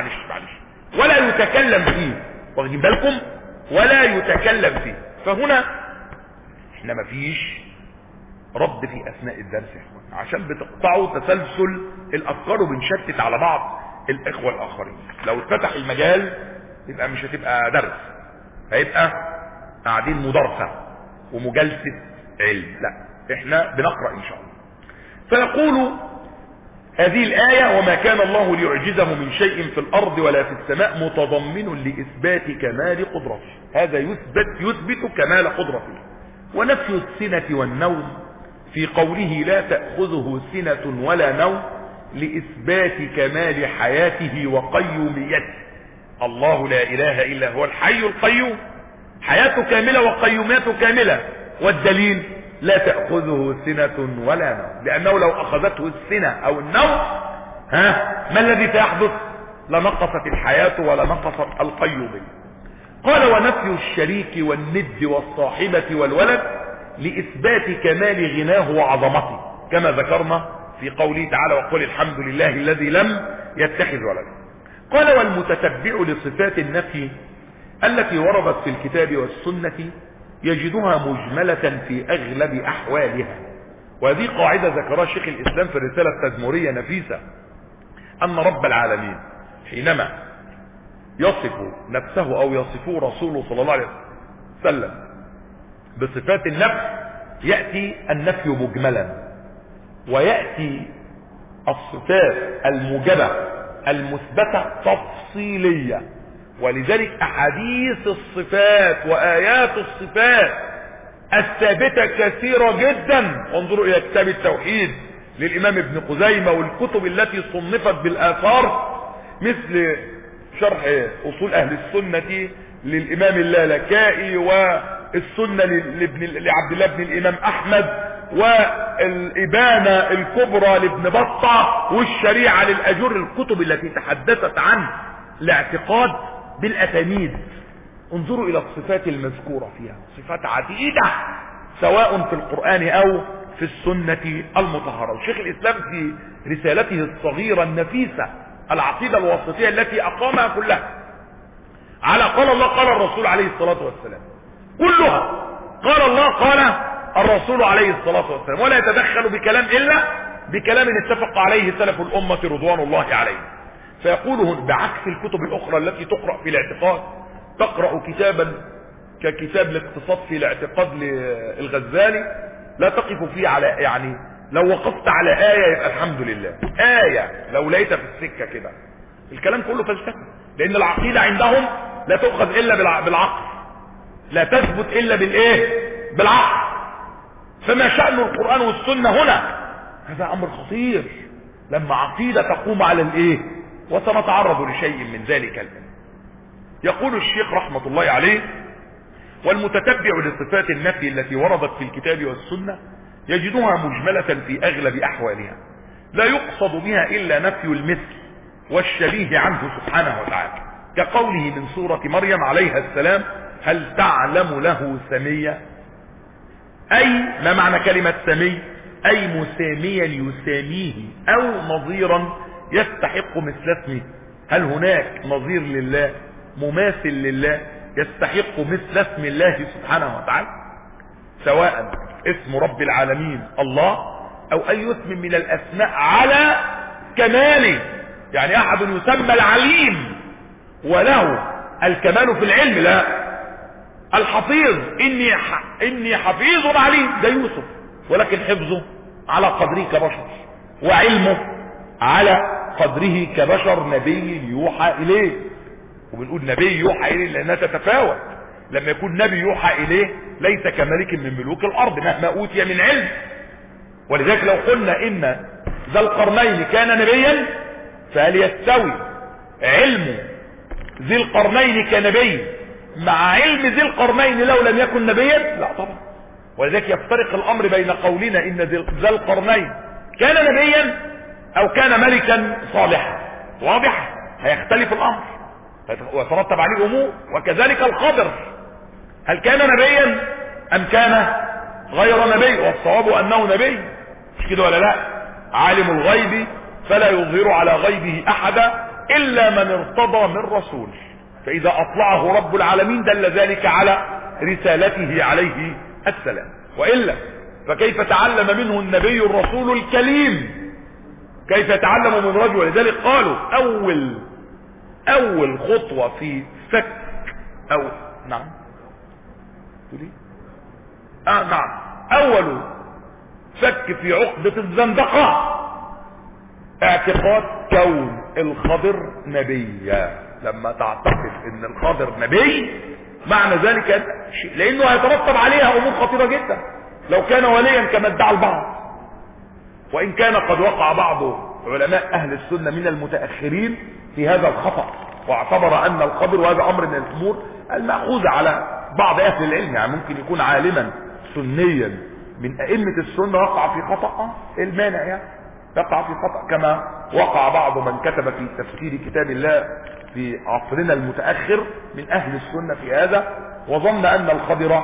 يتكلم فيه، واخدين بالكم؟ ولا يتكلم فيه. فهنا احنا مفيش رد في أثناء الدرس يا اخوان، عشان بتقطعوا تسلسل الأفكار وبنشتت على بعض الإخوة الآخرين. لو اتفتح المجال يبقى مش هتبقى درس، هيبقى قاعدين مدرسة ومجالسة علم. لا، احنا بنقرأ ان شاء الله. فيقول هذه الآية وما كان الله ليعجزه من شيء في الأرض ولا في السماء متضمن لإثبات كمال قدرته. هذا يثبت كمال قدرته. ونفي السنة والنوم في قوله لا تأخذه سنة ولا نوم لإثبات كمال حياته وقيوميته. الله لا إله إلا هو الحي القيوم، حياته كاملة وقيوميته كاملة. والدليل لا تأخذه سنة ولا نوم، لأنه لو أخذته السنة أو النوم ما الذي سيحدث؟ لنقصت الحياة ولا نقصت القيومية. قال ونفي الشريك والند والصاحبة والولد لإثبات كمال غناه وعظمته، كما ذكرنا في قوله تعالى وقل الحمد لله الذي لم يتخذ ولدا. قال والمتتبع لصفات النفي التي وردت في الكتاب والسنة يجدها مجملة في أغلب أحوالها. وهذه قاعدة ذكرها شيخ الإسلام في الرسالة التدمرية نفيسة، أن رب العالمين حينما يصف نفسه أو يصفه رسوله صلى الله عليه وسلم بصفات النفس يأتي النفي مجملا، ويأتي الصفات الموجبة المثبتة تفصيلية. ولذلك أحاديث الصفات وآيات الصفات الثابتة كثيرة جدا. انظروا إلى كتاب التوحيد للإمام ابن خزيمة والكتب التي صنفت بالآثار مثل شرح أصول أهل السنة للإمام اللالكائي، والسنة لعبد الله بن الإمام أحمد، والإبانة الكبرى لابن بطة، والشريعة للأجر، الكتب التي تحدثت عن الاعتقاد بالأسانيد. انظروا إلى الصفات المذكورة فيها، صفات عديدة سواء في القرآن أو في السنة المطهرة. وشيخ الإسلام في رسالته الصغيرة النفيسة العقيدة الواسطية التي أقامها كلها على قال الله قال الرسول عليه الصلاة والسلام، كلها قال الله قال الرسول عليه الصلاة والسلام، ولا يتدخل بكلام إلا بكلام اتفق عليه سلف الأمة رضوان الله عليه. فيقوله بعكس الكتب الأخرى التي تقرأ في الاعتقاد تقرأ كتابا ككتاب الاقتصاد في الاعتقاد للغزالي لا تقف فيه على، يعني لو وقفت على آية يبقى الحمد لله، آية لو لقيتها في السكة كده. الكلام كله فلسفة، لأن العقيدة عندهم لا تؤخذ إلا بالعقل، لا تثبت إلا بالإيه؟ بالعقل. فما شأن القرآن والسنة هنا؟ هذا أمر خطير لما عقيدة تقوم على الإيه؟ وسنتعرض لشيء من ذلك الآن. يقول الشيخ رحمة الله عليه: والمتتبع لصفات النفي التي وردت في الكتاب والسنة يجدها مجملة في أغلب أحوالها، لا يقصد بها إلا نفي المثل والشبيه عنه سبحانه وتعالى، كقوله من سورة مريم عليها السلام: هل تعلم له سميا؟ أي ما معنى كلمة سمي؟ أي مساميا يساميه أو نظيرا يستحق مثل اسمه. هل هناك نظير لله مماثل لله يستحق مثل اسم الله سبحانه وتعالى، سواء اسم رب العالمين الله او اي اسم من الاسماء على كماله؟ يعني احد يسمى العليم وله الكمال في العلم؟ لا. الحفيظ اني حفيظ عليم، ده يوسف، ولكن حفظه على قدره كبشر، وعلمه على قدره كبشر نبي يوحى اليه. وبنقول نبي يوحى اليه لانها تتفاوت. لما يكون نبي يوحى اليه ليس كملك من ملوك الارض مهما اوتي من علم. ولذلك لو قلنا ان ذا القرنين كان نبيا، فهل يستوي علم ذي القرنين كنبي مع علم ذي القرنين لو لم يكن نبيا؟ لا طبعا. ولذلك يفترق الامر بين قولنا ان ذا القرنين كان نبيا او كان ملكا صالحا. واضح؟ هيختلف الامر ويترتب عليه امور. وكذلك الخضر، هل كان نبيا ام كان غير نبي؟ والصواب انه نبي، مش كده ولا لا؟ عالم الغيب فلا يظهر على غيبه احدا الا من ارتضى من رسول، فاذا اطلعه رب العالمين دل ذلك على رسالته عليه السلام. والا فكيف تعلم منه النبي الرسول الكليم؟ كيف يتعلم من رجل؟ ولذلك قالوا اول خطوة في فك او نعم تقولي نعم اول فك في عقدة الزندقة اعتقاد كون الخضر نبيا. لما تعتقد ان الخضر نبي معنى ذلك لانه هيترتب عليها امور خطيرة جدا لو كان وليا كما ادعى البعض. وان كان قد وقع بعض علماء اهل السنة من المتأخرين في هذا الخطأ، واعتبر ان الخضر، وهذا امر من الامور المأخوذة على بعض اهل العلم، يعني ممكن يكون عالما سنيا من ائمة السنة وقع في خطأ، المانع يعني يقع في خطأ كما وقع بعض من كتب في تفسير كتاب الله في عصرنا المتأخر من اهل السنة في هذا، وظن ان الخضر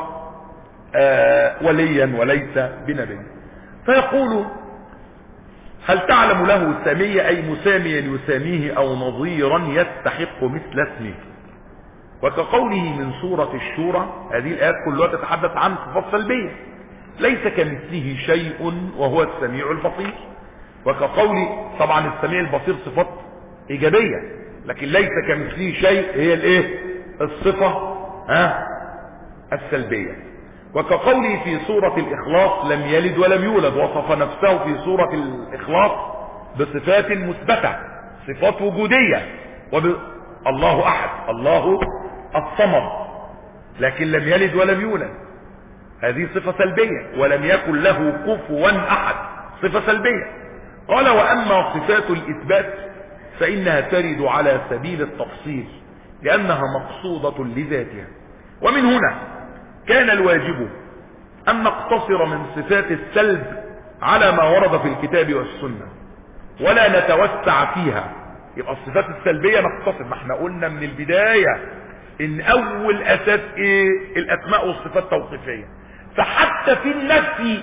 وليا وليس بنبي. فيقول: هل تعلم له سامية؟ أي مساميا يساميه أو نظيرا يستحق مثل اسمه. وكقوله من سورة الشورى، هذه الآيات كلها تتحدث عن صفات سلبية، ليس كمثله شيء وهو السميع البصير. وكقول طبعا السميع البصير صفات إيجابية، لكن ليس كمثله شيء هي الايه؟ الصفة السلبية. وكقوله في سورة الإخلاص: لم يلد ولم يولد، وصف نفسه في سورة الإخلاص بصفات مثبتة، صفات وجودية، الله أحد، الله الصمد، لكن لم يلد ولم يولد، هذه صفة سلبية. ولم يكن له كفوا أحد، صفة سلبية. قال: وأما صفات الإثبات فإنها ترد على سبيل التفصيل لأنها مقصودة لذاتها. ومن هنا كان الواجب أن نقتصر من صفات السلب على ما ورد في الكتاب والسنة ولا نتوسع فيها. يبقى الصفات السلبية نقتصر، ما احنا قلنا من البداية ان اول اساس ايه؟ الاسماء والصفات توقيفية. فحتى في النفي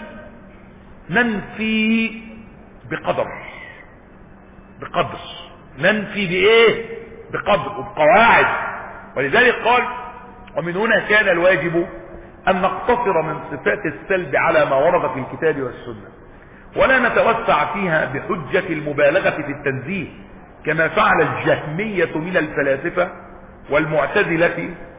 ننفي بقدر ننفي بايه؟ بقدر وبقواعد. ولذلك قال: ومن هنا كان الواجب أن نقتصر من صفات السلب على ما ورد في الكتاب والسنة ولا نتوسع فيها بحجة المبالغة في التنزيه كما فعل الجهمية من الفلاسفة والمعتزلة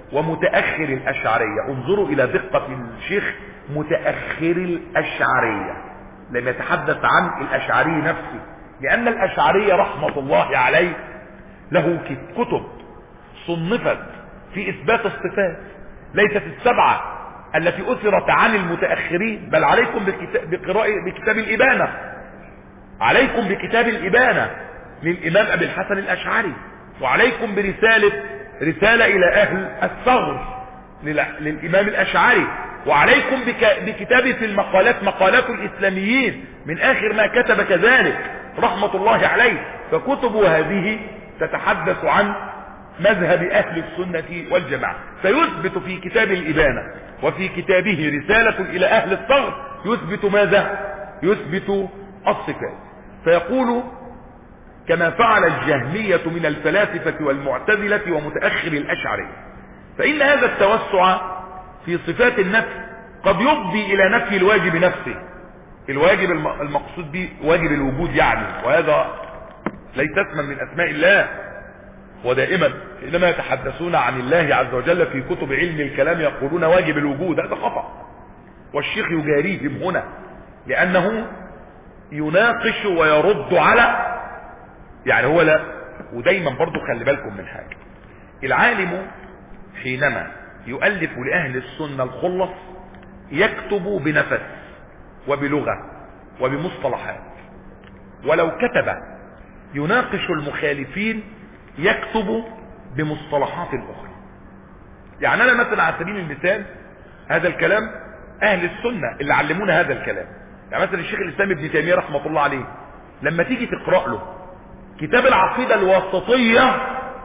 ومتأخر الأشعرية. انظروا إلى دقة الشيخ، متأخر الأشعرية، لم يتحدث عن الأشعري نفسه، لأن الأشعري رحمة الله عليه له كتب صنفت في إثبات الصفات، ليست السبعة التي أثرت عن المتأخرين، بل عليكم بكتاب الإبانة، عليكم بكتاب الإبانة للإمام أبي الحسن الأشعري، وعليكم رسالة إلى أهل الثغر للإمام الأشعري، وعليكم بكتابه في المقالات، مقالات الإسلاميين من آخر ما كتب كذلك رحمة الله عليه. فكتب هذه تتحدث عن مذهب أهل السنة والجماعة، فيثبت في كتاب الإبانة وفي كتابه رسالة إلى أهل الثغر يثبت ماذا؟ يثبت الصفات. فيقول كما فعل الجهمية من الفلاسفة والمعتزلة ومتأخر الأشعري، فإن هذا التوسع في صفات النفس قد يفضي إلى نفي الواجب نفسه. الواجب المقصود به واجب الوجود يعني، وهذا ليس اسما من أسماء الله. ودائما حينما يتحدثون عن الله عز وجل في كتب علم الكلام يقولون واجب الوجود، هذا خطأ، والشيخ يجاريهم هنا لأنه يناقش ويرد على، يعني هو لا. ودايما برضو خلي بالكم من حاجة، العالم حينما يؤلف لأهل السنة الخلص يكتب بنفس وبلغة وبمصطلحات، ولو كتب يناقش المخالفين يكتب بمصطلحات أخرى. يعني أنا مثلا على سبيل المثال هذا الكلام أهل السنة اللي علمونا هذا الكلام، يعني مثلا الشيخ الإسلام ابن تيمية رحمة الله عليه لما تيجي تقرأ له كتاب العقيدة الواسطية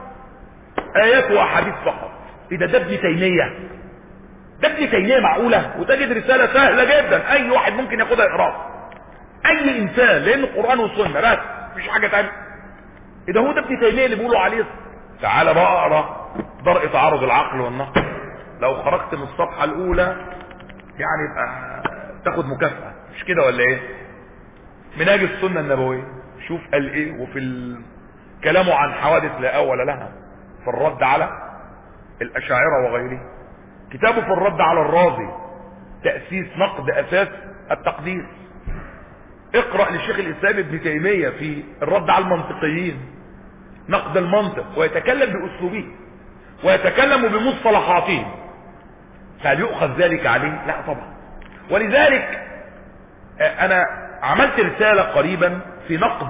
آيات وأحاديث فقط، إذا ده ابن تيمية، ده ابن تيمية معقولة؟ وتجد رسالة سهلة جدا أي واحد ممكن ياخدها يقراها، أي إنسان، لأن القرآن والسنة بس مش حاجة تانية. إذا هو ده ابن تيمية اللي بيقولوا عليه تعالى بقى اقرا درء تعارض العقل والنقل، لو خرجت من الصفحة الأولى يعني يبقى تاخد مكافأة، مش كده ولا إيه؟ منهاج السنة النبوية شوف قال إيه، وفي كلامه عن حوادث لا أول لها في الرد على الأشاعرة وغيره، كتابه في الرد على الرازي تأسيس نقد أساس التقدير، اقرأ للشيخ الإسلام ابن تيمية في الرد على المنطقيين نقد المنطق، ويتكلم بأسلوبه ويتكلم بمصطلحاته، فهل يؤخذ ذلك عليه؟ لا طبعا. ولذلك أنا عملت رسالة قريبا في نقد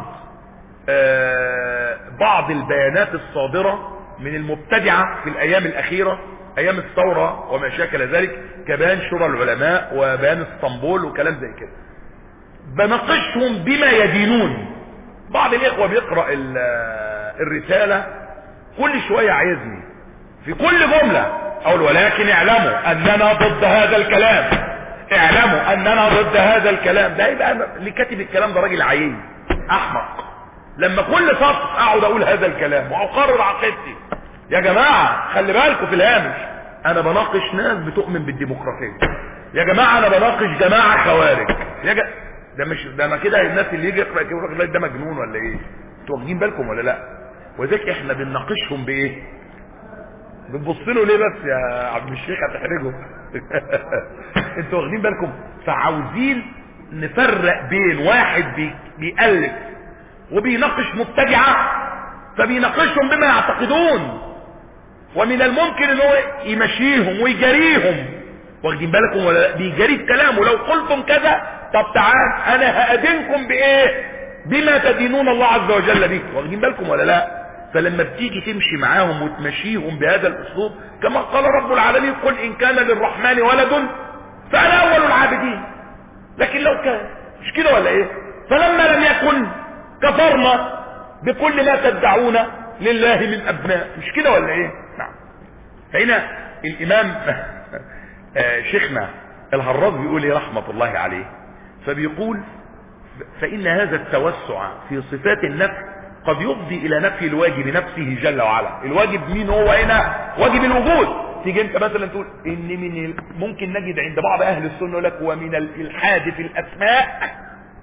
بعض البيانات الصادرة من المبتدعة في الأيام الأخيرة، أيام الثورة وما شاكل ذلك، كبيان شورى العلماء وبيان اسطنبول وكلام زي كده، بناقشهم بما يدينون. بعض الإخوة بيقرأ الرسالة كل شوية عايزني في كل جملة أقول ولكن اعلموا أننا ضد هذا الكلام، اعلموا أننا ضد هذا الكلام. ده يبقى اللي كاتب الكلام ده راجل عيين أحمق، لما كل سطر أقعد أقول هذا الكلام وأقرر عقيدتي. يا جماعة خلي بالكم في الهامش، أنا بناقش ناس بتؤمن بالديمقراطية، يا جماعة أنا بناقش جماعة خوارج، ده مش ده انا كده الناس اللي يجي يقرا كده يقول لك ده مجنون ولا ايه؟ انتوا واخدين بالكم ولا لا؟ وذلك احنا بنناقشهم بايه؟ بتبص له ليه بس يا عبد الشيخ هتحرجه؟ انتوا واخدين بالكم؟ فعاوزين نفرق بين واحد بيألف وبيناقش مبتدعة، فبيناقشهم بما يعتقدون، ومن الممكن ان هو يمشيهم ويجاريهم، واخدين بالكم ولا لا؟ بيجاري كلامه، لو قلتم كذا طب تعال انا هأدينكم بايه؟ بما تدينون الله عز وجل به، واخدين بالكم ولا لا؟ فلما بتيجي تمشي معاهم وتمشيهم بهذا الاسلوب، كما قال رب العالمين قل ان كان للرحمن ولد فانا اول العابدين. لكن لو كان مش كده ولا ايه؟ فلما لم يكن كفرنا بكل ما تدعون لله من ابناء، مش كده ولا ايه؟ نعم. فهنا الامام شيخنا الهراز بيقول لي رحمة الله عليه، فبيقول فإن هذا التوسع في صفات النفس قد يفضي إلى نفي الواجب نفسه جل وعلا. الواجب مين هو هنا؟ واجب الوجود. تيجي انت مثلا تقول ان من ممكن نجد عند بعض اهل السنة يقول لك ومن الالحاد في الاسماء،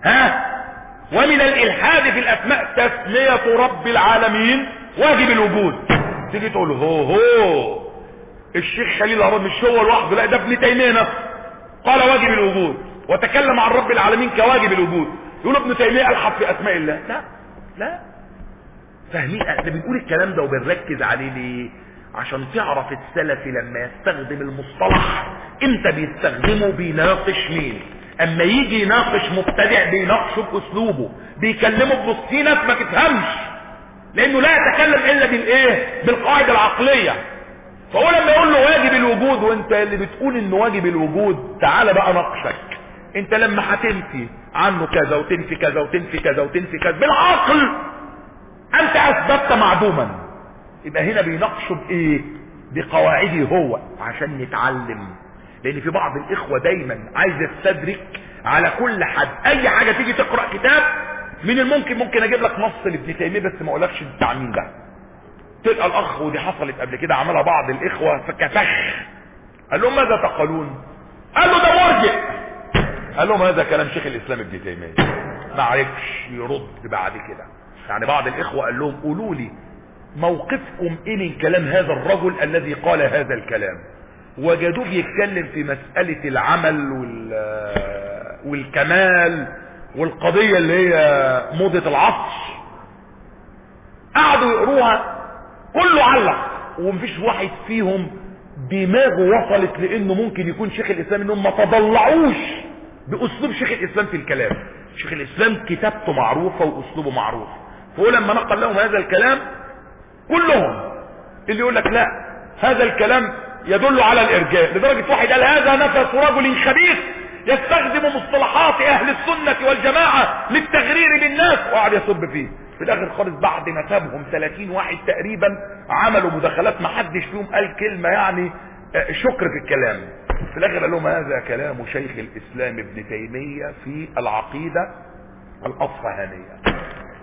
ومن الالحاد في الاسماء تسمية رب العالمين واجب الوجود. تيجي تقول هو الشيخ خليل الهرم مش هو لوحده، لا ده ابن تيميه نفسه قال واجب الوجود وتكلم عن رب العالمين كواجب الوجود. يقول ابن تيميه الحق في اسماء الله. لا لا، فاهمين؟ احنا بنقول الكلام ده وبنركز عليه ليه؟ عشان تعرف السلفي لما يستخدم المصطلح امتى بيستخدمه، بيناقش مين. اما يجي يناقش مبتدع بيناقشه باسلوبه، بيكلمه بنص. في ناس ما تفهمش لانه لا يتكلم الا بالايه؟ بالقاعده العقليه. فهو لما يقول له واجب الوجود، وانت اللي بتقول انه واجب الوجود، تعال بقى ناقشك. انت لما هتنفي عنه كذا وتنفي كذا وتنفي كذا وتنفي كذا بالعقل، انت اثبتت معدوما. يبقى هنا بيناقشه بايه؟ بقواعده هو عشان نتعلم. لان في بعض الاخوة دايما عايز يستدرك على كل حد. اي حاجة تيجي تقرأ كتاب من الممكن ممكن اجيب لك نص لابن تيمية بس ما اقولكش بتاع مين ده. تلقى الاخ، ودي حصلت قبل كده عملها بعض الاخوة فكفخ، قال لهم ماذا تقولون؟ قال له ده مرجئ. قال لهم هذا كلام شيخ الاسلام ابن تيمية. ما عرفش يرد بعد كده. يعني بعض الاخوة قال لهم قولوا لي موقفكم ايه من كلام هذا الرجل الذي قال هذا الكلام. وجدوه بيتكلم في مسألة العمل والكمال والقضية اللي هي موضة العصر. قعدوا يقروها كله علق، ومفيش واحد فيهم دماغه وصلت لانه ممكن يكون شيخ الاسلام، انهم ما تضلعوش باسلوب شيخ الاسلام في الكلام. شيخ الاسلام كتابته معروفة واسلوبه معروف. فهو لما نقل لهم هذا الكلام كلهم اللي يقول لك لا هذا الكلام يدل على الارجاء، لدرجة واحد قال هذا نفس رجل خبيث يستخدم مصطلحات اهل السنة والجماعة للتغرير للناس، وقعد يصب فيه. في الاخر خالص بعد ما سابهم 30 واحد تقريبا عملوا مداخلات ما حدش فيهم قال كلمة يعني شكر في الكلام. في الاخر قال لهم هذا كلام شيخ الاسلام ابن تيمية في العقيدة الاصفهانية.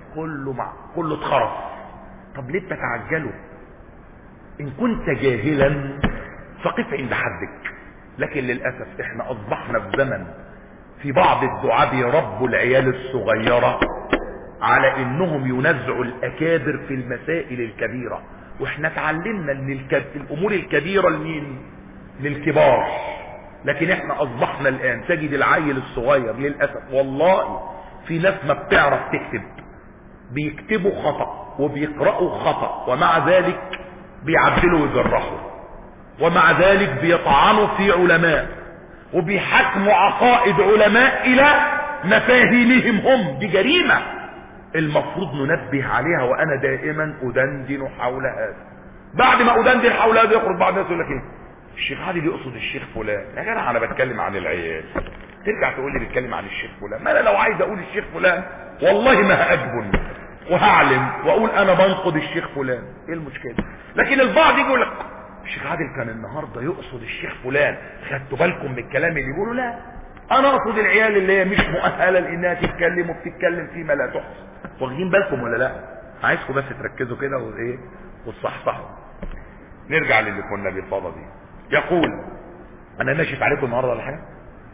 كله اتخرف. طب ليه تتعجلوا؟ ان كنت جاهلا فقف عند حدك. لكن للأسف احنا اصبحنا في زمن في بعض الدعاة بيربوا العيال الصغيرة على انهم ينزعوا الاكابر في المسائل الكبيرة. واحنا اتعلمنا ان الامور الكبيرة لمين؟ للكبار. لكن احنا اصبحنا الان تجد العيل الصغير للأسف والله في ناس ما بتعرف تكتب، بيكتبوا خطأ وبيقرأوا خطأ، ومع ذلك بيعدلوا ويجرحوا، ومع ذلك بيطعنوا في علماء وبيحكموا عقائد علماء الى مفاهيمهم هم. دي جريمة المفروض ننبه عليها. وانا دائما ادندن حول هذا. بعد ما ادندن حول هذا يخرج بعض الناس يقول لك ايه الشيخ عادل يقصد الشيخ فلان. يا جدع انا بتكلم عن العيال، ترجع تقول لي بتكلم عن الشيخ فلان. ما انا لو عايز اقول الشيخ فلان والله ما هأجبن وهعلم واقول انا بنقد الشيخ فلان. ايه المشكلة؟ لكن البعض يقول لك الشيخ عادل كان النهاردة يقصد الشيخ فلان، خدتوا بالكم من الكلام اللي يقولوا؟ لا، انا اقصد العيال اللي هي مش مؤهلة لانها تتكلم وبتتكلم فيما لا تحصى. واخدين بالكم ولا لا؟ عايزكم بس تركزوا كده وايه وتصحصحوا. نرجع للي كنا بالفاضة دي. يقول انا ناشف عليكم النهاردة ولا حاجة؟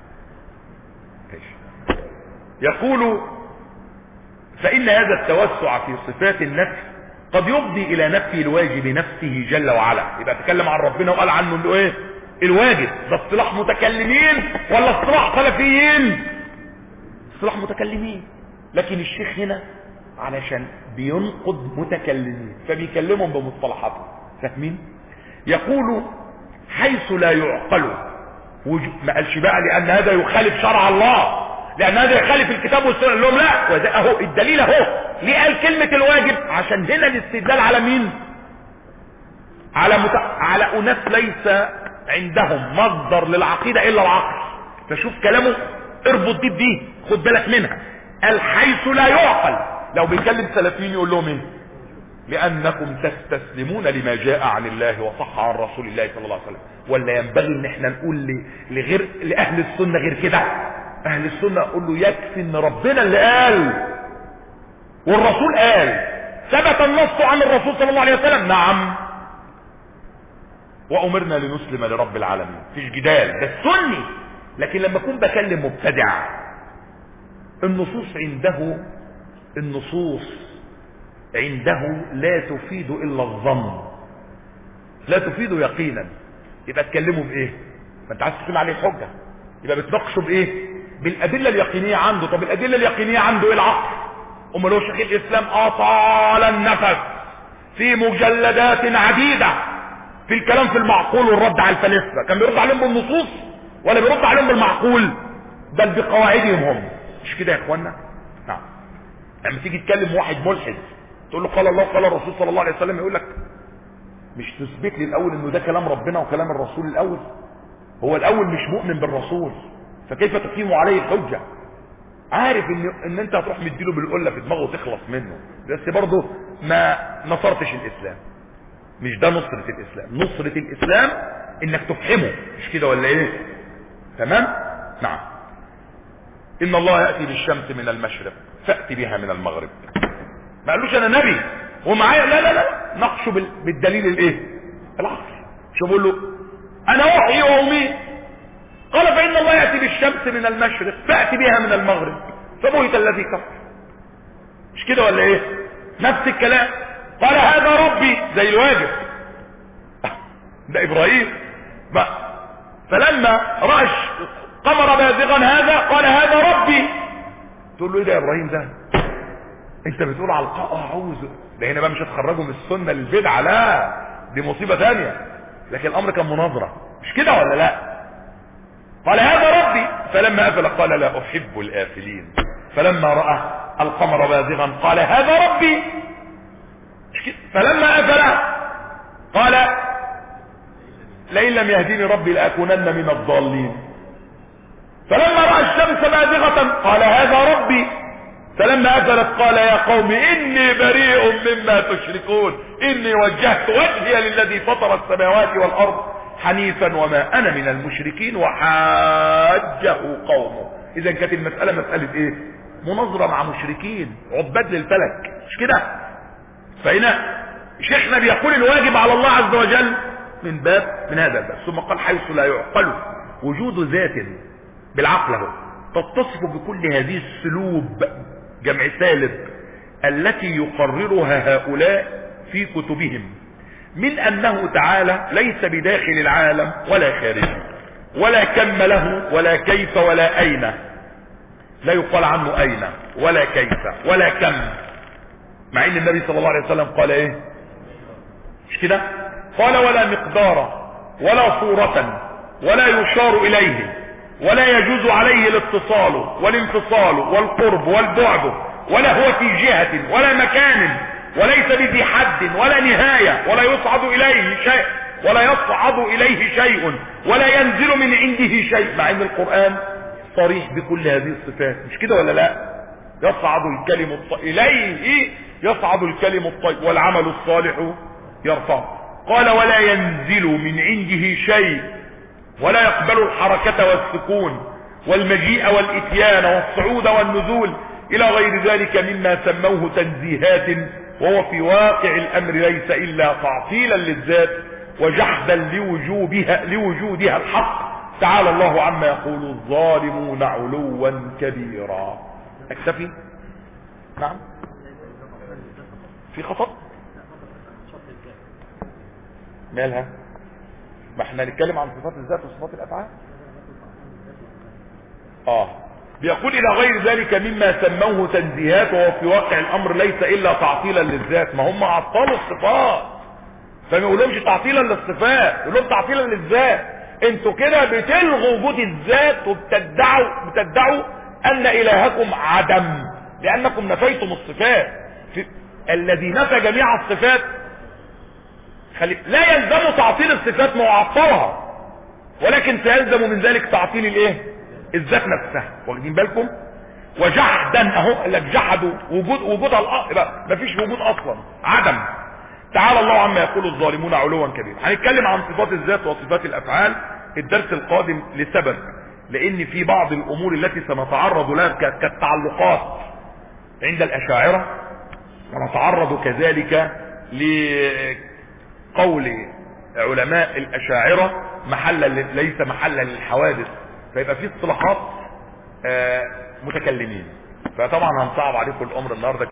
يقول فإن هذا التوسع في صفات النفس قد يفضي إلى نفي الواجب نفسه جل وعلا. يبقى تكلم عن ربنا وقال عنه انه ايه؟ الواجب. ده اصطلاح متكلمين ولا اصطلاح سلفيين؟ اصطلاح متكلمين. لكن الشيخ هنا علشان بينقد متكلمين فبيكلمهم بمصطلحاتهم. فاهمين؟ يقول حيث لا يعقل ما قالش بقى لأن هذا يخالف شرع الله، لأن هذا يخالف الكتاب والسنة. لهم لا، وده اهو الدليل اهو. ليه قال كلمة الواجب؟ عشان هنا الاستدلال على مين؟ على أناس ليس عندهم مصدر للعقيدة إلا العقل. فشوف كلامه، اربط دي بدي، خد بالك منها. قال حيث لا يعقل. لو بيكلم سلفيين يقول لهم ايه؟ لأنكم تستسلمون لما جاء عن الله وصح عن رسول الله صلى الله عليه وسلم. ولا ينبغي ان احنا نقول لأهل السنة غير كده؟ أهل السنة أقول له يكفي ان ربنا اللي قال والرسول قال. ثبت النص عن الرسول صلى الله عليه وسلم، نعم، وأمرنا لنسلم لرب العالمين. فيش جدال، ده السني. لكن لما أكون بكلم مبتدع النصوص عنده لا تفيد إلا الظن، لا تفيد يقينا. يبقى تكلمه بايه؟ ما انت عايز تقيم عليه الحجه، يبقى بتناقشه بايه؟ بالادله اليقينيه عنده. طب الادله اليقينيه عنده ايه؟ العقل. امال هو شيخ الاسلام اطال النفس في مجلدات عديده في الكلام في المعقول والرد على الفلاسفه، كان بيرد عليهم بالنصوص ولا بيرد عليهم بالمعقول؟ بل بقواعدهم هم. مش كده يا اخوانا؟ نعم. لما تيجي تكلم واحد ملحد تقول له قال الله قال الرسول صلى الله عليه وسلم، يقول لك مش تثبت لي الاول انه ده كلام ربنا وكلام الرسول الاول؟ هو الاول مش مؤمن بالرسول، فكيف تقيم عليه الحجه؟ عارف ان انت هتروح مديله بالقله في دماغه وتخلص منه، بس برضه ما نصرتش الاسلام. مش ده نصرة الاسلام. نصرة الاسلام انك تفهمه، مش كده ولا ايه؟ تمام. نعم. ان الله يأتي بالشمس من المشرق فأتي بها من المغرب. ما قالوش انا نبي ومعايا، لا لا لا، نقشه بالدليل الايه؟ العقل. شو بقول له انا وحي وامي، قال فان الله يأتي بالشمس من المشرق فأتي بها من المغرب فبهت الذي كفر. مش كده ولا ايه؟ نفس الكلام. قال هذا ربي، زي الواجب ده ابراهيم بقى. فلما رأى قمر بازغا هذا قال هذا ربي. تقول له ايه ده يا ابراهيم ده؟ انت بتقول على اعوذ، ده هنا بقى مش هتخرجوا من السنه للبدعه، لا دي مصيبه ثانيه. لكن الامر كان مناظره، مش كده ولا لا؟ قال هذا ربي. فلما افل قال لا احب الافلين. فلما راى القمر بازغا قال هذا ربي. فلما افل قال لئن لم يهديني ربي لاكونن من الضالين. فلما راى الشمس بازغه قال هذا ربي. فلما أفلت قال يا قوم إني بريء مما تشركون إني وجهت وجهي للذي فطر السماوات والأرض حنيفا وما أنا من المشركين وحاجه قومه. إذا كانت المسألة مسألة إيه؟ مناظرة مع مشركين عباد للفلك، مش كده؟ فهنا شيخنا بيقول الواجب على الله عز وجل من هذا الباب. ثم قال حيث لا يعقل وجود ذات بالعقل هو تتصف بكل هذه السلوب، جمع سالب، التي يقررها هؤلاء في كتبهم، من انه تعالى ليس بداخل العالم ولا خارجه، ولا كم له ولا كيف ولا اين. لا يقال عنه اين ولا كيف ولا كم، مع ان النبي صلى الله عليه وسلم قال ايه؟ مش كده؟ قال ولا مقدار ولا صورة ولا يشار اليه ولا يجوز عليه الاتصال والانفصال والقرب والبعد، ولا هو في جهة ولا مكان، وليس بذي حد ولا نهاية، ولا يصعد إليه شيء ولا ينزل من عنده شيء، مع ان القرآن صريح بكل هذه الصفات، مش كده ولا لا؟ يصعد الكلم الطيب إليه، يصعد الكلم الطيب والعمل الصالح يرفعه. قال ولا ينزل من عنده شيء، ولا يقبل الحركة والسكون والمجيء والاتيان والصعود والنزول الى غير ذلك مما سموه تنزيهات، وهو في واقع الامر ليس الا تعطيلا للذات وجحدا لوجودها الحق. تعالى الله عما يقول الظالمون علوا كبيرا. اكتفي. نعم. في خطأ مالها؟ ما احنا نتكلم عن صفات الذات وصفات الافعال. بيقول الى غير ذلك مما سموه تنزيهات، وهو في واقع الامر ليس الا تعطيلا للذات. ما هم عطلوا الصفات، فما يقولهمش تعطيلا للصفات، يقولهم تعطيلا للذات. انتوا كده بتلغوا وجود الذات وبتدعوا ان الهكم عدم، لانكم نفيتم الصفات. الذي نفى جميع الصفات لا يلزم تعطيل الصفات معطلها، ولكن سيلزم من ذلك تعطيل الايه؟ الذات نفسها. واخدين بالكم؟ وجحدا اهو، لك جحدوا وجودها مفيش وجود اصلا، عدم. تعالى الله عما يقول الظالمون علوا كبيرا. هنتكلم عن صفات الذات وصفات الافعال الدرس القادم، لسبب لان في بعض الامور التي سنتعرض لها كالتعلقات عند الاشاعرة، ونتعرض كذلك لقول علماء الاشاعرة ليس محلا للحوادث، فيبقى في اصطلاحات متكلمين، فطبعا هنصعب عليكم الامر النهارده.